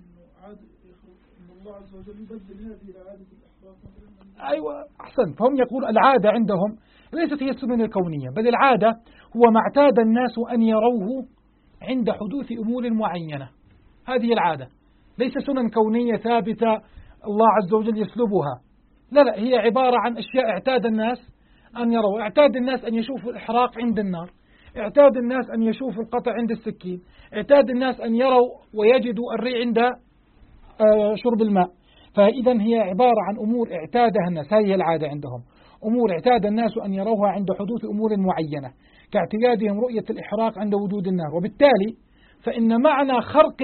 إن الله عز وجل يبدل هذه العادة الإحراق. أيوة أحسن. فهم يقول العادة عندهم ليست هي السنن الكونية، بل العادة هو ما اعتاد الناس أن يروه عند حدوث أمور معينة. هذه العادة ليس سنن كونية ثابتة الله عز وجل يسلبها، لا، هي عبارة عن أشياء اعتاد الناس أن يروا. اعتاد الناس أن يشوفوا الإحراق عند النار، اعتاد الناس أن يشوفوا القطع عند السكين، اعتاد الناس أن يروا ويجدوا الري عند شرب الماء. فإذا هي عبارة عن أمور اعتادها الناس، هذه العادة عندهم، أمور اعتاد الناس أن يروها عند حدوث أمور معينة، كاعتيادهم رؤية الإحراق عند وجود النار. وبالتالي فإن معنى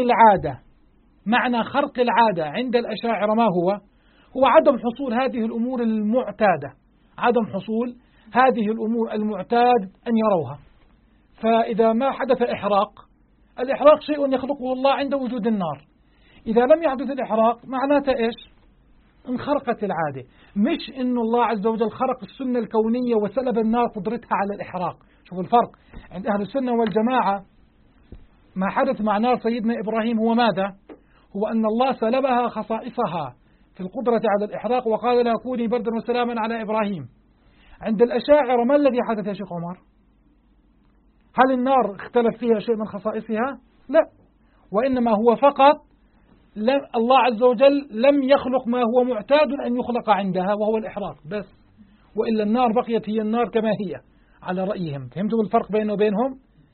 خرق العادة عند الأشاعرة ما هو عدم حصول هذه الأمور المعتادة، عدم حصول هذه الأمور المعتاد أن يروها. فإذا ما حدث الإحراق شيء يخلقه الله عند وجود النار، إذا لم يحدث الإحراق معناته إيش؟ انخرقت العادة، مش إن الله عز وجل خرق السنة الكونية وسلب النار قدرتها على الإحراق. شوفوا الفرق عند أهل السنة والجماعة. ما حدث مع نار سيدنا إبراهيم هو ماذا؟ هو أن الله سلبها خصائصها في القدرة على الإحراق وقال لها كوني بردا وسلاما على إبراهيم. عند الأشاعرة ما الذي حدث يا شيخ عمر؟ هل النار اختلف فيها شيء من خصائصها؟ لا، وإنما هو فقط الله عز وجل لم يخلق ما هو معتاد أن يخلق عندها وهو الإحراق بس، وإلا النار بقيت هي النار كما هي على رأيهم. فهمتوا الفرق بينه وبينهم؟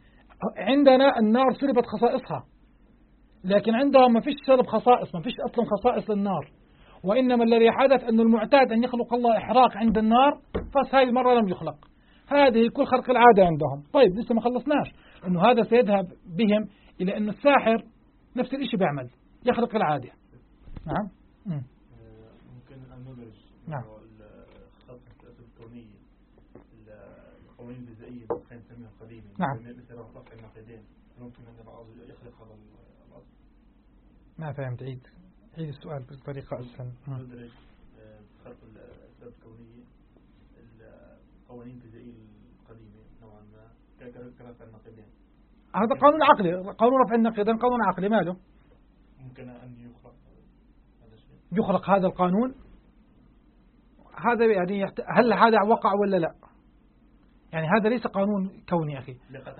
عندنا النار سلبت خصائصها، لكن عندهم ما فيش سلب خصائص، ما فيش أصلا خصائص للنار، وإنما الذي حدث أن المعتاد أن يخلق الله إحراق عند النار، بس هذه المرة لم يخلق. هذه كل خلق العادة عندهم. طيب لسه ما خلصناش، أنه هذا سيذهب بهم إلى أن الساحر نفس الشيء بيعمل، يخلق العادة. نعم. ممكن أن ندرج نعم خلق الكونية القوانين الفيزيائية خلينا نسميها قديمة. نعم. مثل رفع النقيضين ممكن أن يخلق هذا الأصل. ما فهمت، عيد السؤال بطريقة أسهل. ندرج خلق الأسباب الكونية القوانين الفيزيائية القديمة نوعا ما كرفع النقيضين. هذا قانون عقلي، قانون رفع النقيضين قانون عقلي، ماله؟ ممكن أن يخلق هذا الشيء. يخلق هذا القانون، هذا يعني هل هذا وقع ولا لا؟ يعني هذا ليس قانون كوني أخي.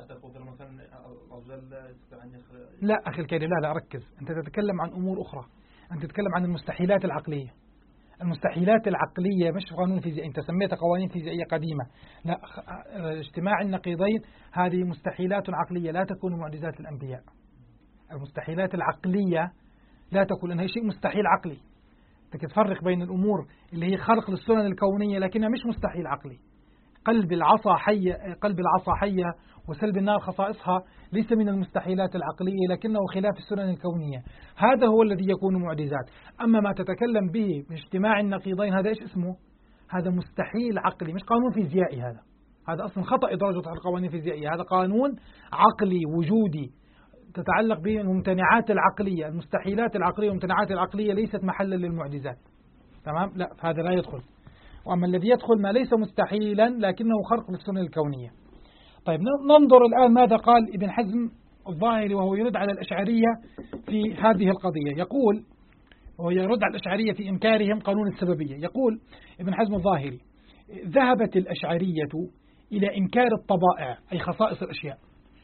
لا أخي الكريم، لا ركز، أنت تتكلم عن أمور أخرى، أنت تتكلم عن المستحيلات العقلية. المستحيلات العقلية مش قانون فيزيائي، أنت سميتها قوانين فيزيائية قديمة. لا، اجتماع النقيضين هذه مستحيلات عقلية لا تكون معجزات الأنبياء. المستحيلات العقلية لا تكون، لأنها شيء مستحيل عقلي. تفرق بين الأمور اللي هي خلق للسنن الكونية لكنها مش مستحيل عقلي. قلب العصا حية وسلب النار خصائصها ليس من المستحيلات العقلية، لكنه خلاف السنن الكونية. هذا هو الذي يكون معجزات. أما ما تتكلم به من اجتماع النقيضين هذا إيش اسمه؟ هذا مستحيل عقلي، مش قانون فيزيائي. هذا أصلا خطأ إدراجه على القوانين الفيزيائية. هذا قانون عقلي وجودي تتعلق به الممتنعات العقلية. المستحيلات العقلية والممتنعات العقلية ليست محلا للمعجزات. تمام؟ لا، هذا لا يدخل. وأما الذي يدخل ما ليس مستحيلا لكنه خرق للسنن الكونية. طيب ننظر الآن ماذا قال ابن حزم الظاهري وهو يرد على الأشعرية في هذه القضية. يقول، وهو يرد على الأشعرية في إنكارهم قانون السببية. يقول ابن حزم الظاهري: ذهبت الأشعرية إلى إنكار الطبائع أي خصائص الأشياء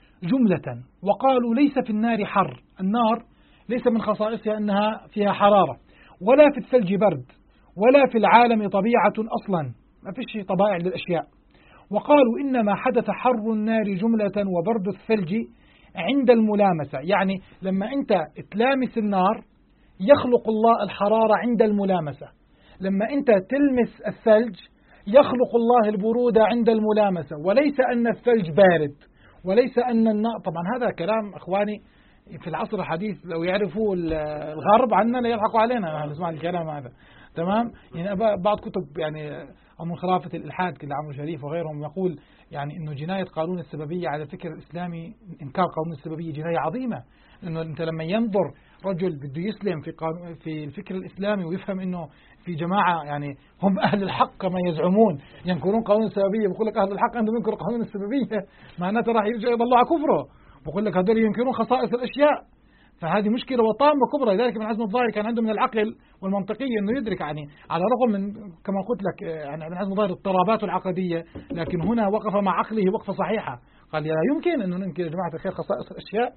جملة، وقالوا ليس في النار حر، النار ليس من خصائصها أنها فيها حرارة، ولا في الثلج برد، ولا في العالم طبيعة أصلا، ما فيش طبائع للأشياء. وقالوا إنما حدث حر النار جملة وبرد الثلج عند الملامسة، يعني لما أنت تلامس النار يخلق الله الحرارة عند الملامسة، لما أنت تلمس الثلج يخلق الله البرودة عند الملامسة، وليس أن الثلج بارد، وليس أن النار. طبعا هذا كلام أخواني في العصر الحديث لو يعرفوا الغرب عننا يضحكوا علينا نسمع الكلام هذا. تمام؟ يعني بعض كتب يعني من خرافة الإلحاد كالعمرو شريف وغيرهم يقول يعني إنه جناية قانون السببية على الفكر الإسلامي، إنكار قانون السببية جناية عظيمة. إنه أنت لما ينظر رجل بده يسلم في الفكر الإسلامي ويفهم إنه في جماعة يعني هم أهل الحق كما يزعمون ينكرون قانون السببية، بقول لك أهل الحق عندهم ينكروا قانون السببية، معناته راح يرجع يضلوا على كفره. بقول لك هذول ينكرون خصائص الأشياء، فهذه مشكلة وطامة كبرى. لذلك ابن حزم الظاهري كان عنده من العقل والمنطقية أنه يدرك، يعني على الرغم من كما قلت لك يعني ابن حزم الظاهري اضطراباته العقدية، لكن هنا وقف مع عقله وقفة صحيحة. قال لا يمكن أن ننكر يا جماعة الخير خصائص الأشياء.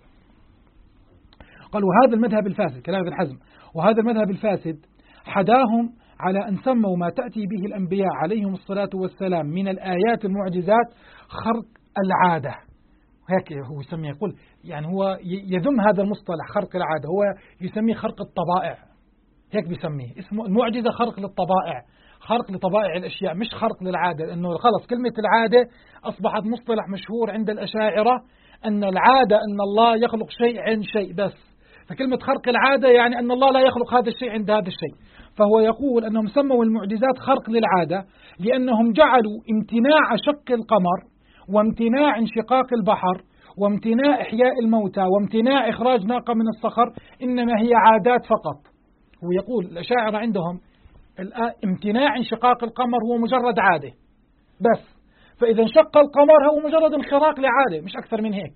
قال وهذا المذهب الفاسد، كلام ابن حزم، وهذا المذهب الفاسد حداهم على أن سموا ما تأتي به الأنبياء عليهم الصلاة والسلام من الآيات المعجزات خرق العادة. هيك هو يسميه، يقول يعني هو يذم هذا المصطلح خرق العادة، هو يسميه خرق الطبائع، هيك بيسميه، اسمه المعجزة خرق للطبائع، خرق لطبائع الأشياء مش خرق للعادة. لأنه خلص كلمة العادة أصبحت مصطلح مشهور عند الأشاعرة، أن العادة أن الله يخلق شيء عند شيء بس، فكلمة خرق العادة يعني أن الله لا يخلق هذا الشيء عند هذا الشيء. فهو يقول أنهم سموا المعجزات خرق للعادة لأنهم جعلوا امتناع شق القمر وامتناع انشقاق البحر وامتناع إحياء الموتى وامتناع إخراج ناقة من الصخر إنما هي عادات فقط. هو يقول الأشاعرة عندهم امتناع انشقاق القمر هو مجرد عادة بس، فإذا انشق القمر هو مجرد انخراق لعادة مش أكثر من هيك.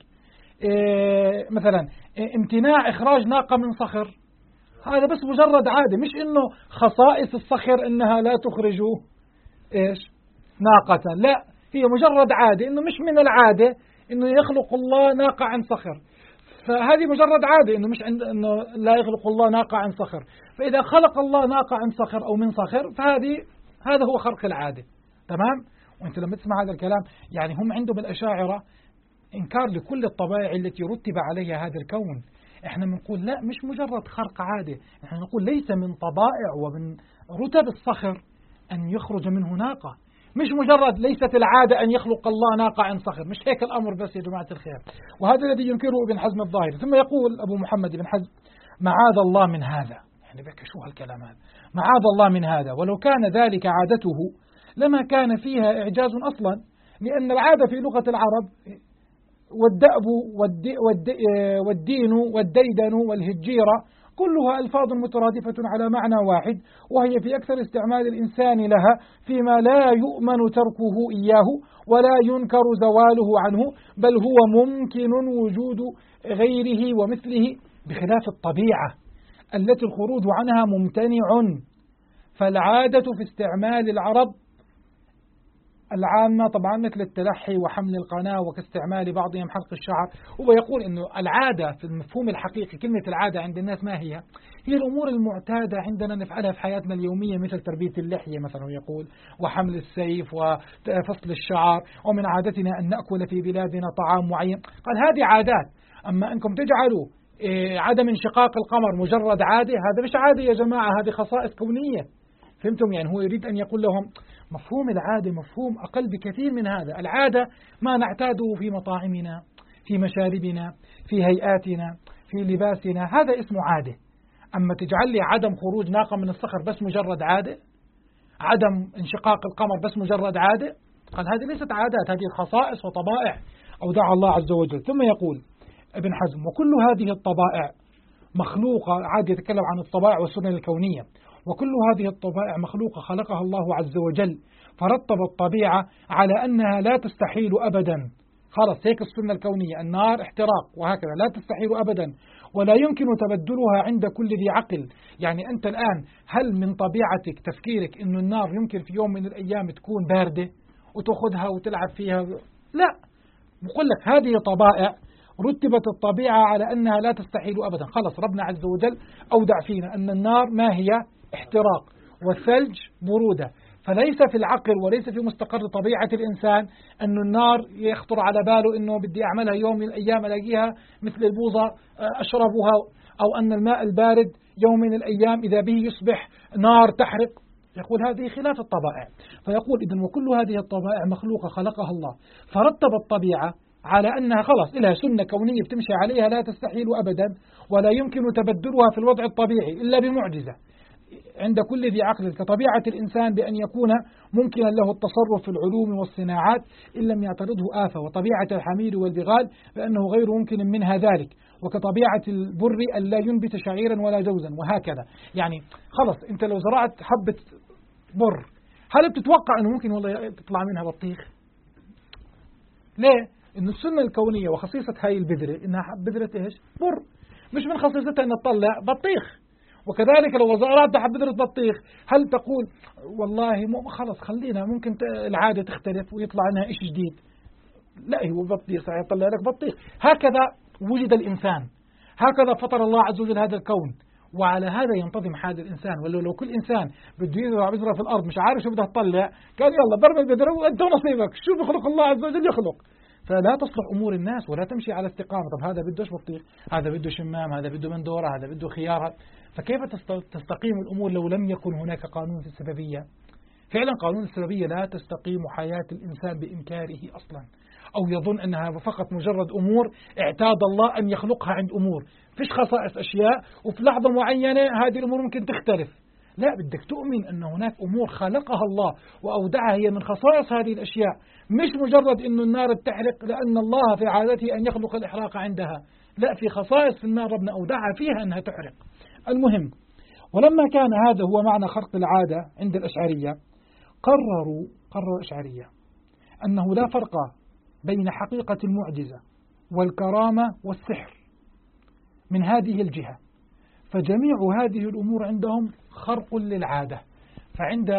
مثلا امتناع إخراج ناقة من صخر هذا بس مجرد عادة، مش إنه خصائص الصخر إنها لا تخرج إيش ناقة، لا، هي مجرد عادة، إنه مش من العادة إنه يخلق الله ناقة عن صخر، فهذه مجرد عادة إنه مش إنه لا يخلق الله ناقة عن صخر. فإذا خلق الله ناقة عن صخر أو من صخر هذا هو خرق العادة. تمام؟ وأنت لما تسمع هذا الكلام يعني هم عندهم الأشاعرة إنكار لكل الطبائع التي رتب عليها هذا الكون. إحنا بنقول لا، مش مجرد خرق عادة، إحنا نقول ليس من طبائع ومن رتب الصخر أن يخرج منه ناقة. مش مجرد ليست العادة أن يخلق الله ناقة عن صخر، مش هيك الأمر بس يا جماعة الخير. وهذا الذي ينكره ابن حزم الظاهري. ثم يقول أبو محمد بن حزم معاذ الله من هذا، يعني بك شو هالكلام هذا، معاذ الله من هذا، ولو كان ذلك عادته لما كان فيها إعجاز أصلا، لأن العادة في لغة العرب والدأب والدين والديدن والهجيرة كلها ألفاظ مترادفة على معنى واحد، وهي في أكثر استعمال الإنسان لها فيما لا يؤمن تركه إياه ولا ينكر زواله عنه، بل هو ممكن وجود غيره ومثله، بخلاف الطبيعة التي الخروج عنها ممتنع. فالعادة في استعمال العرب العامة طبعا مثل التلحي وحمل القناة وكاستعمال بعضهم حلق الشعر. هو يقول إنه العادة في المفهوم الحقيقي، كلمة العادة عند الناس ما هي؟ هي الأمور المعتادة عندنا نفعلها في حياتنا اليومية، مثل تربية اللحية مثلا يقول، وحمل السيف وفصل الشعر، ومن عادتنا أن نأكل في بلادنا طعام معين. قال هذه عادات. أما أنكم تجعلوا عدم انشقاق القمر مجرد عادة، هذا مش عادة يا جماعة، هذه خصائص كونية. فهمتم؟ يعني هو يريد أن يقول لهم مفهوم العادة مفهوم أقل بكثير من هذا. العادة ما نعتاده في مطاعمنا، في مشاربنا، في هيئاتنا، في لباسنا، هذا اسمه عادة. أما تجعل لي عدم خروج ناقة من الصخر بس مجرد عادة، عدم انشقاق القمر بس مجرد عادة، قال هذه ليست عادات، هذه خصائص وطبائع أودع الله عز وجل. ثم يقول ابن حزم وكل هذه الطبائع مخلوقة، عاد يتكلم عن الطبائع والسنن الكونية، وكل هذه الطبائع مخلوقة خلقها الله عز وجل، فرتب الطبيعة على أنها لا تستحيل أبدا. خلاص هيك السنة الكونية، النار احتراق وهكذا لا تستحيل أبدا، ولا يمكن تبدلها عند كل ذي عقل. يعني أنت الآن هل من طبيعتك تفكيرك أن النار يمكن في يوم من الأيام تكون باردة وتأخذها وتلعب فيها؟ لا، بقول لك هذه طبائع رتبت الطبيعة على أنها لا تستحيل أبدا. خلص ربنا عز وجل أودع فينا أن النار ما هي؟ احتراق، والثلج برودة. فليس في العقل وليس في مستقر طبيعة الإنسان أن النار يخطر على باله أنه بدي أعملها يوم من الأيام ألاقيها مثل البوظة أشربها، أو أن الماء البارد يوم من الأيام إذا به يصبح نار تحرق. يقول هذه خلاف الطبائع. فيقول إذن وكل هذه الطبائع مخلوقة خلقها الله، فرتب الطبيعة على أنها خلاص إلها سنة كونية بتمشي عليها لا تستحيل أبدا، ولا يمكن تبدلها في الوضع الطبيعي إلا بمعجزة عند كل ذي عقل، كطبيعة الإنسان بأن يكون ممكنا له التصرف في العلوم والصناعات إن لم يعترضه آفة، وطبيعة الحمير والبغال بأنه غير ممكن منها ذلك، وكطبيعة البر أن لا ينبت شعيرا ولا جوزا، وهكذا. يعني خلص أنت لو زرعت حبة بر، هل بتتوقع أنه ممكن والله تطلع منها بطيخ؟ ليه؟ إن السنة الكونية وخصيصة هاي البذرة إنها بذرة إيش؟ بر، مش من خصيصتها أن تطلع بطيخ. وكذلك لو زرعت بذرة بطيخ، هل تقول والله خلص خلينا ممكن العادة تختلف ويطلع عنها إيش جديد؟ لا، هو بطيخ سيطلع لك بطيخ. هكذا وجد الإنسان، هكذا فطر الله عز وجل هذا الكون، وعلى هذا ينتظم حال الإنسان. ولو كل إنسان بده يزرع بذرة في الأرض مش عارف شو بدها تطلع، قال يلا برمي البذرة وأنت نصيبك، شو بخلق الله عز وجل يخلق. فلا تصلح أمور الناس ولا تمشي على استقامة. طب هذا بدوش بطيخ، هذا بده شمام، هذا بده مندورة، هذا بده خيار. فكيف تستقيم الأمور لو لم يكن هناك قانون في السببية؟ فعلا قانون السببية لا تستقيم حياة الإنسان بإنكاره أصلا، أو يظن أنها فقط مجرد أمور اعتاد الله أن يخلقها عند أمور فيش خصائص أشياء، وفي لحظة معينة هذه الأمور ممكن تختلف. لا، بدك تؤمن أن هناك أمور خلقها الله وأودعها هي من خصائص هذه الأشياء، مش مجرد أن النار بتحرق لأن الله في عادته أن يخلق الإحراق عندها. لا، في خصائص في النار ربنا أودعها فيها أنها تحرق. المهم، ولما كان هذا هو معنى خرق العادة عند الأشعرية، قرر الأشعرية أنه لا فرق بين حقيقة المعجزة والكرامة والسحر من هذه الجهة، فجميع هذه الأمور عندهم خرق للعادة. فعند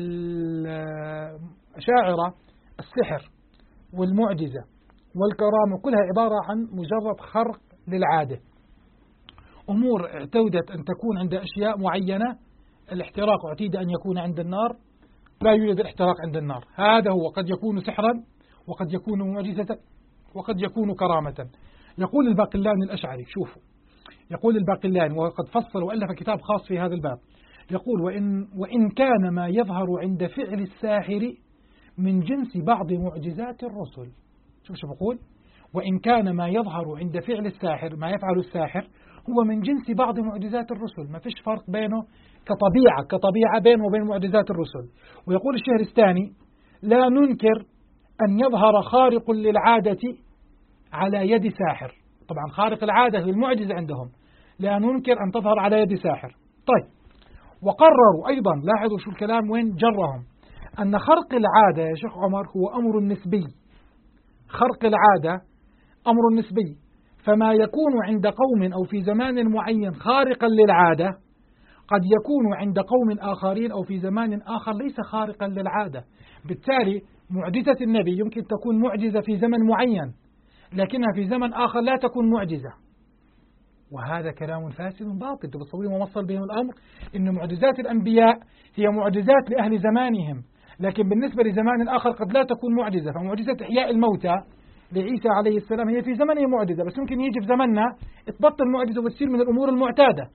الأشاعرة السحر والمعجزة والكرامة كلها عبارة عن مجرد خرق للعادة، أمور اعتودت أن تكون عند أشياء معينة. الاحتراق اعتيد أن يكون عند النار، لا يوجد الاحتراق عند النار. هذا هو، قد يكون سحرا وقد يكون معجزة وقد يكون كرامة. يقول الباقلاني الأشعري، شوفوا، يقول الباقلاني وقد فصل وألف كتاب خاص في هذا الباب، يقول وإن كان ما يظهر عند فعل الساحر من جنس بعض معجزات الرسل. شوف بقول، وإن كان ما يظهر عند فعل الساحر، ما يفعل الساحر هو من جنس بعض معجزات الرسل، ما فيش فرق بينه كطبيعة بينه وبين معجزات الرسل. ويقول الشهرستاني لا ننكر أن يظهر خارق للعادة على يد ساحر. طبعا خارق العادة هي المعجزة عندهم، لا ننكر أن تظهر على يد ساحر. طيب، وقرروا أيضا، لاحظوا شو الكلام وين جرهم، أن خرق العادة يا شيخ عمر هو أمر نسبي. خرق العادة أمر نسبي، فما يكون عند قوم أو في زمان معين خارقا للعادة قد يكون عند قوم آخرين أو في زمان آخر ليس خارقا للعادة. بالتالي معجزة النبي يمكن تكون معجزة في زمن معين، لكنها في زمن آخر لا تكون معجزة. وهذا كلام فاسد باطل. تصورون ووصل بهم الأمر إن معجزات الأنبياء هي معجزات لأهل زمانهم، لكن بالنسبة لزمان آخر قد لا تكون معجزة. فمعجزة إحياء الموتى لعيسى عليه السلام هي في زمنه معجزة، بس ممكن يجي في زمننا تبطل معجزة وتصير من الأمور المعتادة.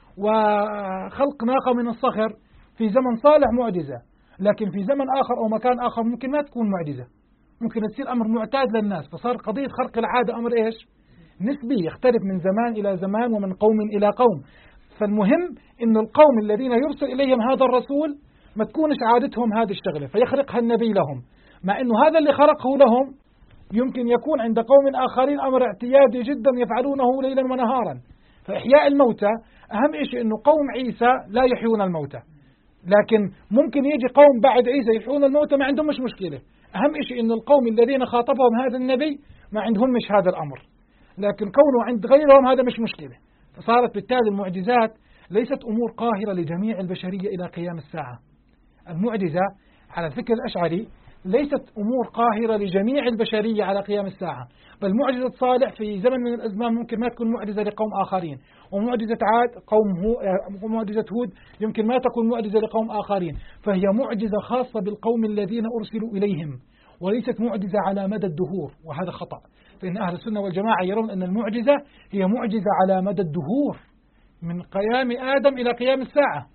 وخلق ناقة من الصخر في زمن صالح معجزة، لكن في زمن آخر أو مكان آخر ممكن ما تكون معجزة، ممكن تصير أمر معتاد للناس. فصار قضية خرق العادة أمر إيش؟ نسبي، يختلف من زمان إلى زمان ومن قوم إلى قوم. فالمهم إن القوم الذين يرسل إليهم هذا الرسول ما تكونش عادتهم هذه الشغلة فيخرقها النبي لهم، مع إنه هذا اللي خرقه لهم يمكن يكون عند قوم آخرين أمر اعتيادي جدا يفعلونه ليلا ونهارا. فإحياء الموتى أهم شيء إنه قوم عيسى لا يحيون الموتى، لكن ممكن يجي قوم بعد عيسى يحيون الموتى ما عندهم مش مشكلة. أهم شيء إن القوم الذين خاطبهم هذا النبي ما عندهم مش هذا الأمر، لكن كونه عند غيرهم هذا مش مشكلة. فصارت بالتالي المعجزات ليست أمور قاهرة لجميع البشرية إلى قيام الساعة. المعجزة على الفكر الأشعري ليست أمور قاهرة لجميع البشرية على قيام الساعة، بل معجزة صالح في زمن من الأزمان ممكن ما تكون معجزة لقوم آخرين، ومعجزة عاد معجزة هود يمكن ما تكون معجزة لقوم آخرين. فهي معجزة خاصة بالقوم الذين أرسلوا إليهم، وليست معجزة على مدى الدهور، وهذا خطأ. فإن أهل السنة والجماعة يرون أن المعجزة هي معجزة على مدى الدهور من قيام آدم إلى قيام الساعة.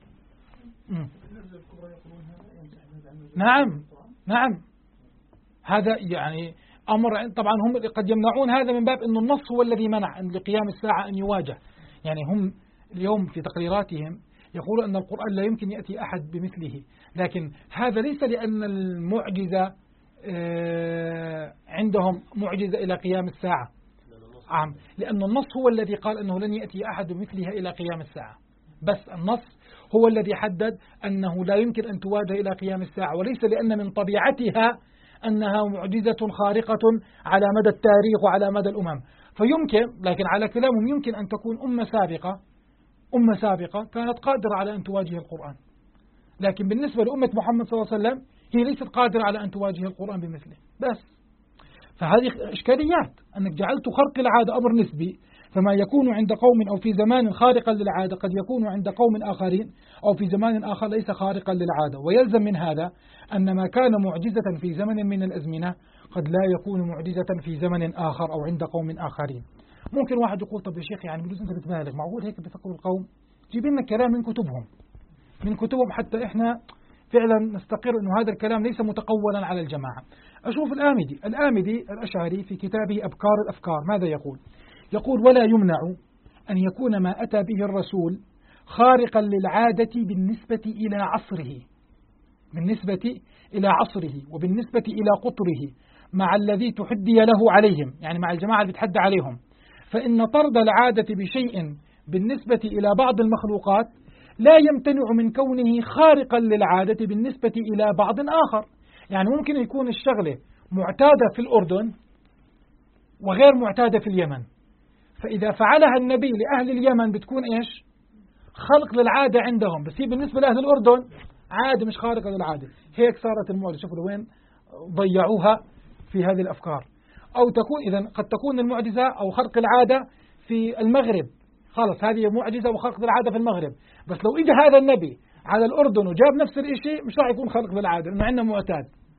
نعم هذا يعني أمر. طبعا هم قد يمنعون هذا من باب أن النص هو الذي منع لقيام الساعة أن يواجه. يعني هم اليوم في تقريراتهم يقولون أن القرآن لا يمكن يأتي أحد بمثله، لكن هذا ليس لأن المعجزة عندهم معجزة إلى قيام الساعة، لأن النص هو الذي قال أنه لن يأتي أحد بمثلها إلى قيام الساعة. بس النص هو الذي حدد أنه لا يمكن أن تواجه إلى قيام الساعة، وليس لأن من طبيعتها أنها معجزة خارقة على مدى التاريخ وعلى مدى الأمم. فيمكن، لكن على كلامهم يمكن أن تكون أمة سابقة كانت قادرة على أن تواجه القرآن، لكن بالنسبة لأمة محمد صلى الله عليه وسلم هي ليست قادرة على أن تواجه القرآن بمثله. بس فهذه إشكاليات، أنك جعلت خرق العادة أمر نسبي، فما يكون عند قوم أو في زمان خارقا للعادة قد يكون عند قوم آخرين أو في زمان آخر ليس خارقا للعادة. ويلزم من هذا أن ما كان معجزة في زمن من الأزمنة قد لا يكون معجزة في زمن آخر أو عند قوم آخرين. ممكن واحد يقول طب يا شيخ يعني بجوز أنت بتبالغ، معقول هيك بيفكروا القوم؟ جيب لنا كلام من كتبهم حتى إحنا فعلا نستقر أنه هذا الكلام ليس متقولا على الجماعة. أشوف الآمدي الأشعري في كتابه أبكار الأفكار ماذا يقول؟ يقول ولا يمنع أن يكون ما أتى به الرسول خارقا للعادة بالنسبة إلى عصره وبالنسبة إلى قطره مع الذي تحدي له عليهم، يعني مع الجماعة اللي بتحدى عليهم. فإن طرد العادة بشيء بالنسبة إلى بعض المخلوقات لا يمتنع من كونه خارقا للعادة بالنسبة إلى بعض آخر. يعني ممكن يكون الشغلة معتادة في الأردن وغير معتادة في اليمن، فإذا فعلها النبي لأهل اليمن بتكون إيش؟ خلق للعادة عندهم، بس هي بالنسبة لأهل الأردن عادة مش خارقة للعادة. هيك صارت المعجزة. شوفوا وين ضيعوها في هذه الأفكار. أو تكون إذن قد تكون المعجزة أو خرق العادة في المغرب، خلص هذه معجزة وخرق العادة في المغرب، بس لو إجا هذا النبي على الأردن وجاب نفس الشيء مش راح يكون خرق للعادة لأنه عندنا معتاد.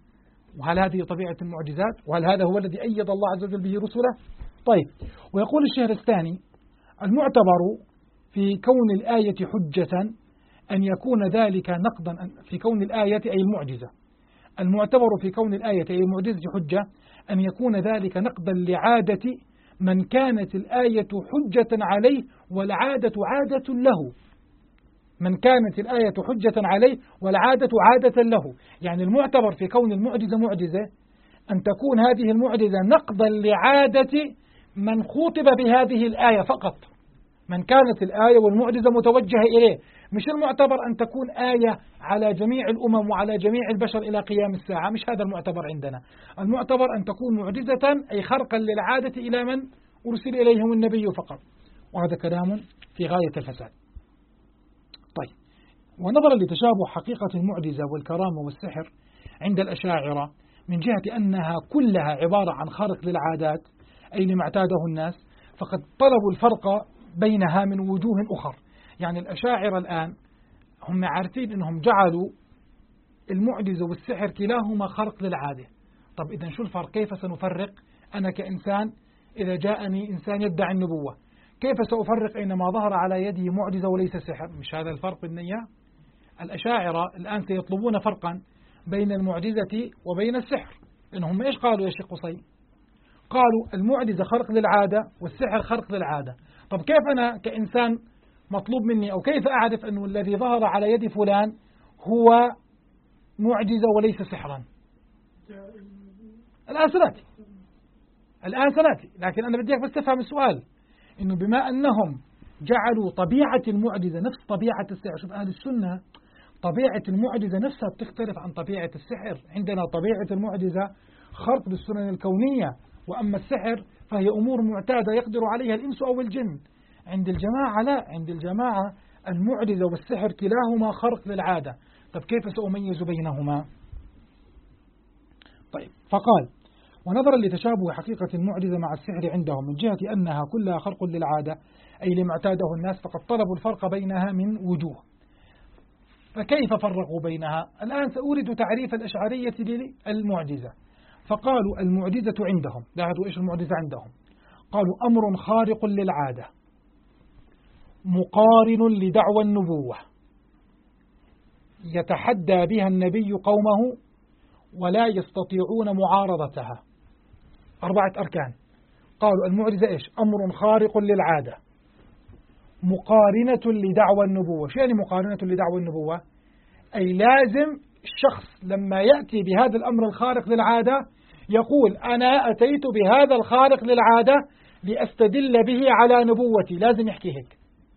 وهل هذه طبيعة المعجزات؟ وهل هذا هو الذي أيد الله عز وجل به رسله؟ طيب، ويقول الشهر الثاني: المعتبر في كون الآية حجة أن يكون ذلك نقضا في كون الآية أي المعجزة. المعتبر في كون الآية أي المعجزة حجة أن يكون ذلك نقضا لعادة من كانت الآية حجة عليه والعادة عادة له. من كانت الآية حجة عليه والعادة عادة له، يعني المعتبر في كون المعجزة معجزة أن تكون هذه المعجزة نقضا لعادة من خوطب بهذه الآية فقط، من كانت الآية والمعجزة متوجهة إليه. مش المعتبر أن تكون آية على جميع الأمم وعلى جميع البشر إلى قيام الساعة، مش هذا المعتبر عندنا. المعتبر أن تكون معجزة أي خرقا للعادة إلى من أرسل إليهم النبي فقط، وهذا كلام في غاية الفساد. طيب، ونظرا لتشابه حقيقة المعجزة والكرامة والسحر عند الأشاعرة من جهة أنها كلها عبارة عن خارق للعادات أي لما اعتاده الناس، فقد طلبوا الفرق بينها من وجوه أخر. يعني الأشاعرة الآن هم عارفين أنهم جعلوا المعجزة والسحر كلاهما خرق للعادة. طب إذن شو الفرق؟ كيف سنفرق؟ أنا كإنسان إذا جاءني إنسان يدعي النبوة، كيف سأفرق أينما ظهر على يده معجزة وليس سحر؟ مش هذا الفرق بالنية؟ الأشاعرة الآن سيطلبون فرقا بين المعجزة وبين السحر، لأنهم إيش قالوا يا شيخ قصي؟ قالوا المعجزة خرق للعادة والسحر خرق للعادة. طب كيف أنا كإنسان مطلوب مني، أو كيف أعرف أنه الذي ظهر على يد فلان هو معجزة وليس سحرا؟ الآن سنأتي، لكن أنا بدي بس تفهم السؤال، إنه بما أنهم جعلوا طبيعة المعجزة نفس طبيعة السحر. شوف أهل السنة طبيعة المعجزة نفسها بتختلف عن طبيعة السحر. عندنا طبيعة المعجزة خرق بالسنن الكونية، وأما السحر فهي أمور معتادة يقدر عليها الإنس أو الجن. عند الجماعة لا، عند الجماعة المعجزة والسحر كلاهما خرق للعادة. طب كيف سأميز بينهما؟ طيب، فقال: ونظرا لتشابه حقيقة المعجزة مع السحر عندهم من جهة أنها كلها خرق للعادة أي لما اعتاده الناس، فقد طلبوا الفرق بينها من وجوه. فكيف فرقوا بينها؟ الآن سأورد تعريف الأشعرية للمعجزة. فقالوا المعجزة عندهم، لاحظوا إيش المعجزة عندهم؟ قالوا أمر خارق للعادة مقارن لدعوى النبوة يتحدى بها النبي قومه ولا يستطيعون معارضتها. 4 أركان. قالوا المعجزة إيش؟ أمر خارق للعادة مقارنة لدعوى النبوة. شو يعني مقارنة لدعوى النبوة؟ أي لازم الشخص لما يأتي بهذا الأمر الخارق للعادة يقول أنا أتيت بهذا الخارق للعادة لأستدل به على نبوتي، لازم يحكي هيك،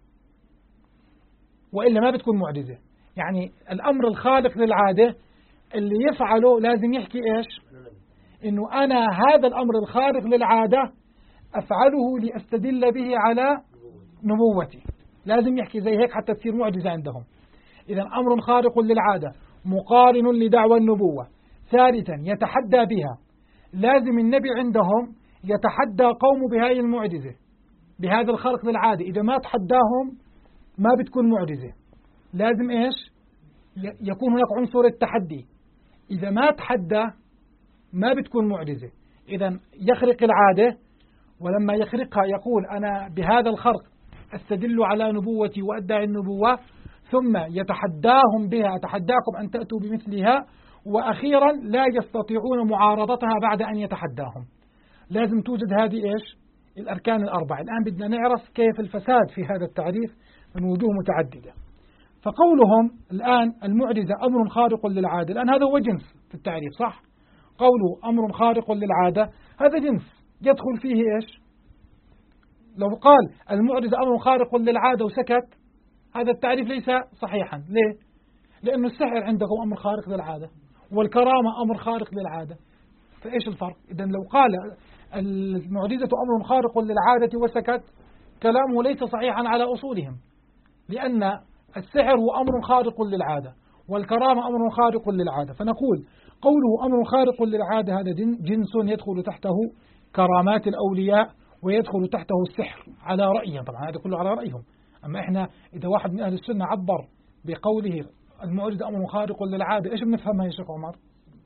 وإلا ما بتكون معجزة. يعني الأمر الخارق للعادة اللي يفعله لازم يحكي إيش؟ إنه أنا هذا الأمر الخارق للعادة أفعله لأستدل به على نبوتي، لازم يحكي زي هيك حتى تصير معجزة عندهم. إذا أمر خارق للعادة مقارن لدعوى النبوة. ثالثا يتحدى بها، لازم النبي عندهم يتحدى قوم بهذه المعجزة بهذا الخارق للعادة. إذا ما تحداهم ما بتكون معجزة، لازم إيش؟ يكون هناك عنصر التحدي. إذا ما تحدى ما بتكون معجزة. إذا يخرق العادة، ولما يخرقها يقول أنا بهذا الخرق أستدل على نبوتي وأدعي النبوة، ثم يتحداهم بها أتحداكم أن تأتوا بمثلها، وأخيرا لا يستطيعون معارضتها بعد أن يتحداهم. لازم توجد هذه إيش؟ الأركان ال4. الآن بدنا نعرف كيف الفساد في هذا التعريف من وجوه متعددة. فقولهم الآن المعجزة أمر خارق للعادة، الآن هذا هو جنس في التعريف، صح؟ قوله أمر خارق للعادة هذا جنس يدخل فيه إيش؟ لو قال المعجزة أمر خارق للعادة وسكت، هذا التعريف ليس صحيحا. ليه؟ لأن السحر عنده أمر خارق للعادة والكرامة أمر خارق للعادة، فإيش الفرق؟ إذن لو قال المعجزة أمر خارق للعادة وسكت، كلامه ليس صحيحا على أصولهم، لأن السحر هو أمر خارق للعادة والكرامة أمر خارق للعادة. فنقول قوله أمر خارق للعادة هذا جنس يدخل تحته كرامات الأولياء ويدخل تحته السحر على رأيهم، طبعا هذا كله على رأيهم. أما إحنا إذا واحد من أهل السنة عبر بقوله المعجزة أمر خارق للعادة، إيش بنفهمها يا شيخ عمر؟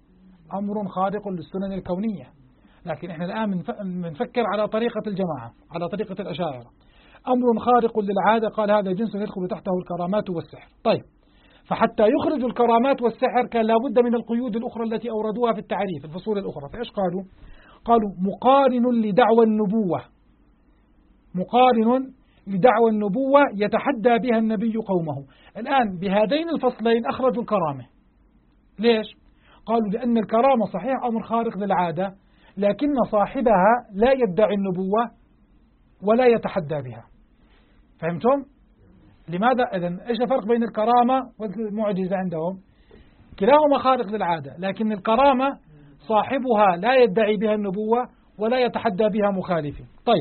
أمر خارق للسنن الكونية. لكن إحنا الآن بنفكر على طريقة الجماعة، على طريقة الأشاعرة. أمر خارق للعادة، قال هذا جنس يدخل تحته الكرامات والسحر. طيب، فحتى يخرجوا الكرامات والسحر كان لابد من القيود الأخرى التي أوردوها في التعريف الفصول الأخرى. فإيش قالوا؟ قالوا مقارن لدعوى النبوة، مقارن لدعوى النبوة يتحدى بها النبي قومه. الآن بهذين الفصلين أخرجوا الكرامة. ليش؟ قالوا لأن الكرامة صحيح أمر خارق للعادة، لكن صاحبها لا يدعي النبوة ولا يتحدى بها. فهمتم؟ لماذا؟ إذن إيش الفرق بين الكرامة والمعجزة عندهم؟ كلاهما خارق للعادة، لكن الكرامة صاحبها لا يدعي بها النبوة ولا يتحدى بها مخالفه. طيب،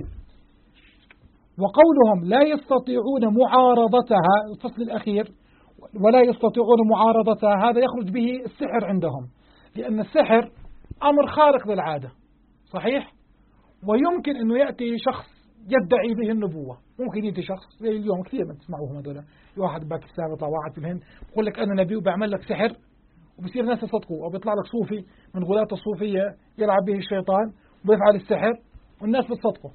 وقولهم لا يستطيعون معارضتها، الفصل الأخير، ولا يستطيعون معارضتها، هذا يخرج به السحر عندهم، لأن السحر أمر خارق للعادة صحيح، ويمكن أنه يأتي شخص يدعي به النبوة. ممكن يأتي شخص زي اليوم كثير من تسمعوهم هذول، واحد باكستان يطلع واحد في الهند يقول لك أنا نبي وبعمل لك سحر، وبصير ناس يصدقوا، أو بيطلع لك صوفي من غلاة الصوفية يلعب به الشيطان ويفعل السحر والناس بتصدقوا.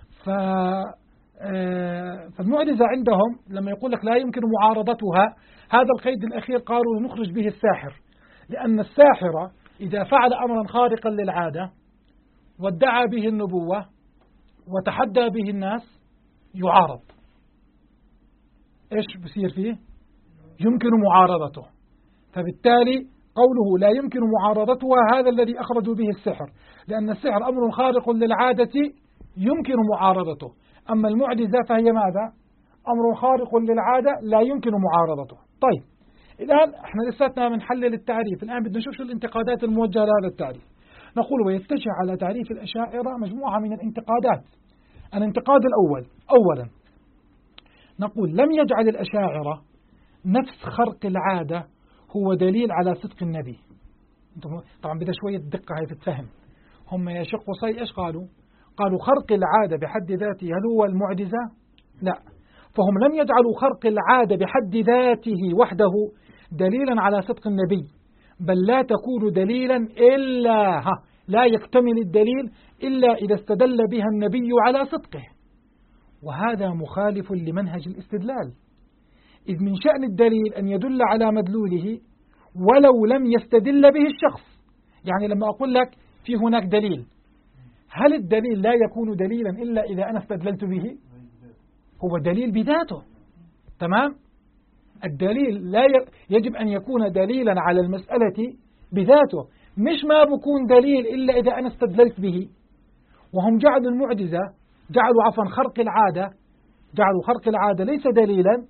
فالمعجزة عندهم لما يقول لك لا يمكن معارضتها، هذا القيد الأخير قالوا نخرج به الساحر، لأن الساحر إذا فعل أمرا خارقا للعادة وادعى به النبوة وتحدى به الناس يعارض. إيش بصير فيه؟ يمكن معارضته. فبالتالي قوله لا يمكن معارضتها هذا الذي أخرجوا به السحر، لأن السحر أمر خارق للعادة يمكن معارضته، أما المعجزة فهي ماذا؟ أمر خارق للعادة لا يمكن معارضته. طيب، الآن احنا لساتنا بنحلل التعريف، الآن بدنا نشوف شو الانتقادات الموجهة لهذا التعريف. نقول ويتجه على تعريف الأشاعرة مجموعة من الانتقادات. الانتقاد الأول، أولا نقول لم يجعل الأشاعرة نفس خرق العادة هو دليل على صدق النبي. طبعا بدها شوية دقة هي في الفهم. هم يا شيخ قصي ايش قالوا؟ قالوا خرق العادة بحد ذاته هل هو المعجزة؟ لا، فهم لم يجعلوا خرق العادة بحد ذاته وحده دليلا على صدق النبي، بل لا تكون دليلا إلا لا يكتمل الدليل إلا إذا استدل بها النبي على صدقه، وهذا مخالف لمنهج الاستدلال، إذ من شأن الدليل أن يدل على مدلوله ولو لم يستدل به الشخص. يعني لما أقول لك في هناك دليل، هل الدليل لا يكون دليلا إلا إذا أنا استدللت به؟ هو دليل بذاته، تمام؟ الدليل لا يجب أن يكون دليلا على المسألة بذاته، مش ما بكون دليل إلا إذا أنا استدللت به. وهم جعلوا المعجزة، جعلوا خرق العادة ليس دليلا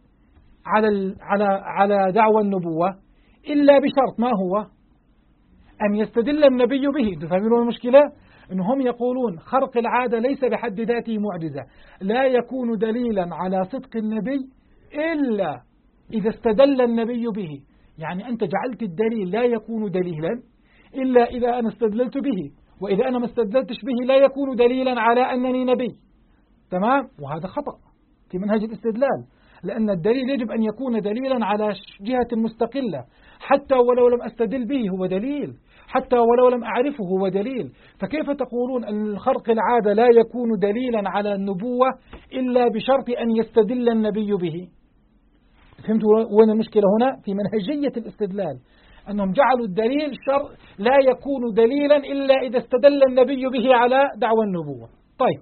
على دعوى النبوة إلا بشرط، ما هو؟ أن يستدل النبي به. تفهمون المشكلة؟ إنهم يقولون خرق العادة ليس بحد ذاته معجزة، لا يكون دليلا على صدق النبي إلا إذا استدل النبي به. يعني أنت جعلت الدليل لا يكون دليلا إلا إذا أنا استدللت به، وإذا أنا ما استدلتش به لا يكون دليلا على أنني نبي. تمام؟ وهذا خطأ في منهج الاستدلال، لأن الدليل يجب أن يكون دليلا على جهة مستقلة، حتى ولو لم أستدل به هو دليل، حتى ولو لم أعرفه هو دليل. فكيف تقولون أن خرق العادة لا يكون دليلا على النبوة إلا بشرط أن يستدل النبي به؟ فهمتوا وين المشكلة هنا؟ في منهجية الاستدلال، أنهم جعلوا الدليل لا يكون دليلا إلا إذا استدل النبي به على دعوى النبوة. طيب،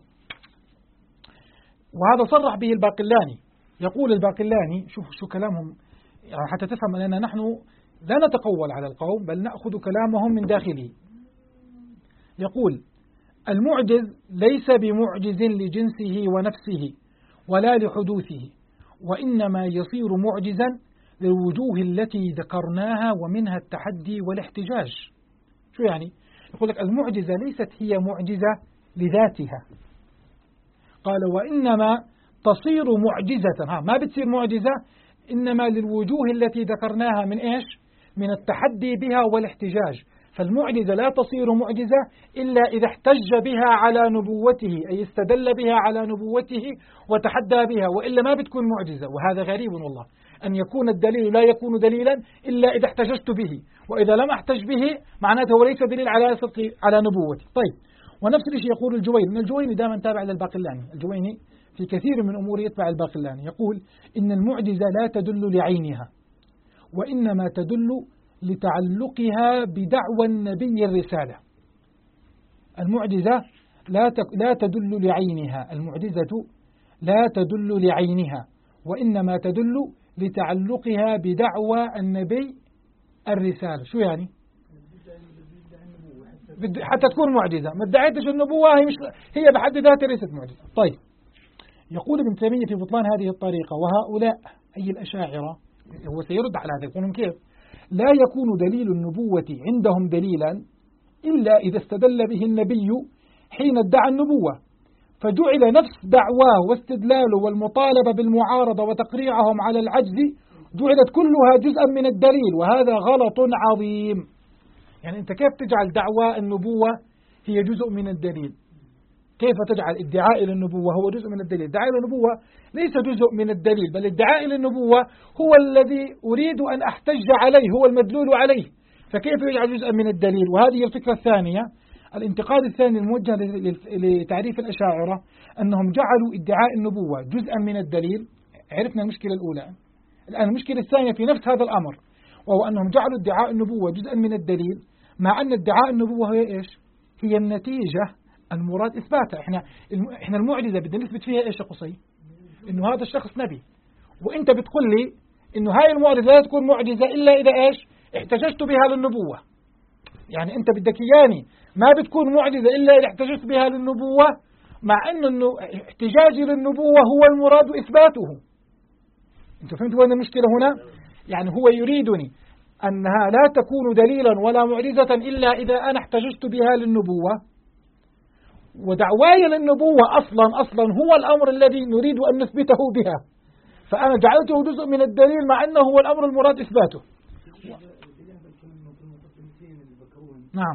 وهذا صرح به الباقلاني. يقول الباقلاني، شو كلامهم يعني حتى تفهم أننا نحن لا نتقول على القوم بل نأخذ كلامهم من داخله. يقول المعجز ليس بمعجز لجنسه ونفسه ولا لحدوثه، وإنما يصير معجزا للوجوه التي ذكرناها ومنها التحدي والاحتجاج. شو يعني؟ يقول لك المعجزة ليست هي معجزة لذاتها، قال وإنما تصير معجزة، ما بتصير معجزة إنما للوجوه التي ذكرناها من إيش؟ من التحدي بها والاحتجاج. فالمعجزة لا تصير معجزة إلا إذا احتج بها على نبوته، أي استدل بها على نبوته وتحدى بها، وإلا ما بتكون معجزة. وهذا غريب والله، أن يكون الدليل لا يكون دليلا إلا إذا احتججت به، وإذا لم احتج به معناته وليس دليل على صدق على نبوته. طيب، ونفس الشيء يقول الجويني. الجويني دائما تابع للباقلاني. الجويني في كثير من أموره يتبع الباقلاني. يقول إن المعجزة لا تدل لعينها، وإنما تدل لتعلقها بدعوى النبي الرسالة. المعجزة لا تدل لعينها، المعجزة لا تدل لعينها، وإنما تدل لتعلقها بدعوى النبي الرسالة. شو يعني؟ حتى تكون معجزة. ما ادعيتش النبوة هي بحد ذاتها ليست معجزة. طيب، يقول ابن تيمية في بطلان هذه الطريقة: وهؤلاء أي الأشاعرة، هو سيرد على هذا، يقولون كيف؟ لا يكون دليل النبوة عندهم دليلا إلا إذا استدل به النبي حين ادعى النبوة، فجعل نفس دعواه واستدلاله والمطالبة بالمعارضة وتقريعهم على العجز جعلت كلها جزءا من الدليل، وهذا غلط عظيم. يعني أنت كيف تجعل دعوى النبوة هي جزء من الدليل؟ كيف تجعل ادعاء للنبوة هو جزء من الدليل؟ ادعاء للنبوة ليس جزء من الدليل، بل ادعاء للنبوة هو الذي أريد أن أحتج عليه، هو المدلول عليه، فكيف يجعل جزءا من الدليل؟ وهذه الفكرة الثانية. الانتقاد الثاني الموجه لتعريف الأشاعرة أنهم جعلوا ادعاء النبوة جزءا من الدليل. عرفنا المشكلة الأولى. الآن المشكلة الثانية في نفس هذا الأمر، وهو أنهم جعلوا ادعاء النبوة جزءا من الدليل، مع أن ادعاء النبوة هي إيش؟ هي النتيجة المراد إثباتها. إحنا المعجزة بدنا نثبت فيها إيش يا قصي؟ إنه هذا الشخص نبي، وإنت بتقول لي إنه هاي المعجزة لا تكون معجزة إلا إذا إيش؟ احتججت بها للنبوة. يعني أنت بدك إياني ما بتكون معجزة إلا إذا احتججت بها للنبوة، مع أنه احتجاجي للنبوة هو المراد إثباته. أنتوا فهمتوا وين المشكلة هنا؟ يعني هو يريدني أنها لا تكون دليلا ولا معجزة إلا إذا أنا احتججت بها للنبوة، ودعواي للنبوة أصلا هو الأمر الذي نريد أن نثبته بها، فأنا جعلته جزء من الدليل مع أنه هو الأمر المراد إثباته. نعم.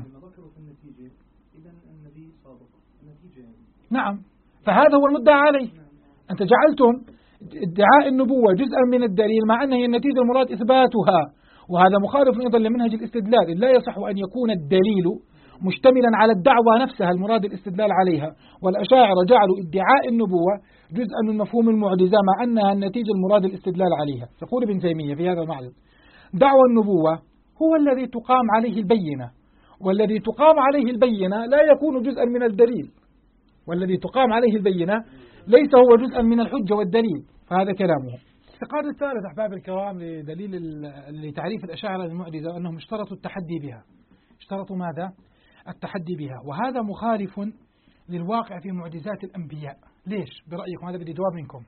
نعم، فهذا هو المدعى عليه. أنت جعلتم ادعاء النبوة جزءا من الدليل مع أنها النتيجة المراد إثباتها، وهذا مخالف أيضا لمنهج الاستدلال. لا يصح أن يكون الدليل مشتملا على الدعوة نفسها المراد الاستدلال عليها، والأشاعرة جعلوا ادعاء النبوة جزءا من مفهوم المعجزة مع أنها النتيجة المراد الاستدلال عليها. يقول ابن تيمية في هذا المعرض: دعوى النبوة هو الذي تقام عليه البينة، والذي تقام عليه البينة لا يكون جزءا من الدليل، والذي تقام عليه البينة ليس هو جزءا من الحجة والدليل. فهذا كلامه. الاعتقاد الثالث أحباب الكرام لتعريف الأشاعرة للمعجزة أنهم اشترطوا التحدي بها. اشترطوا ماذا؟ التحدي بها، وهذا مخالف للواقع في معجزات الأنبياء. ليش برأيكم؟ هذا بدي جواب منكم.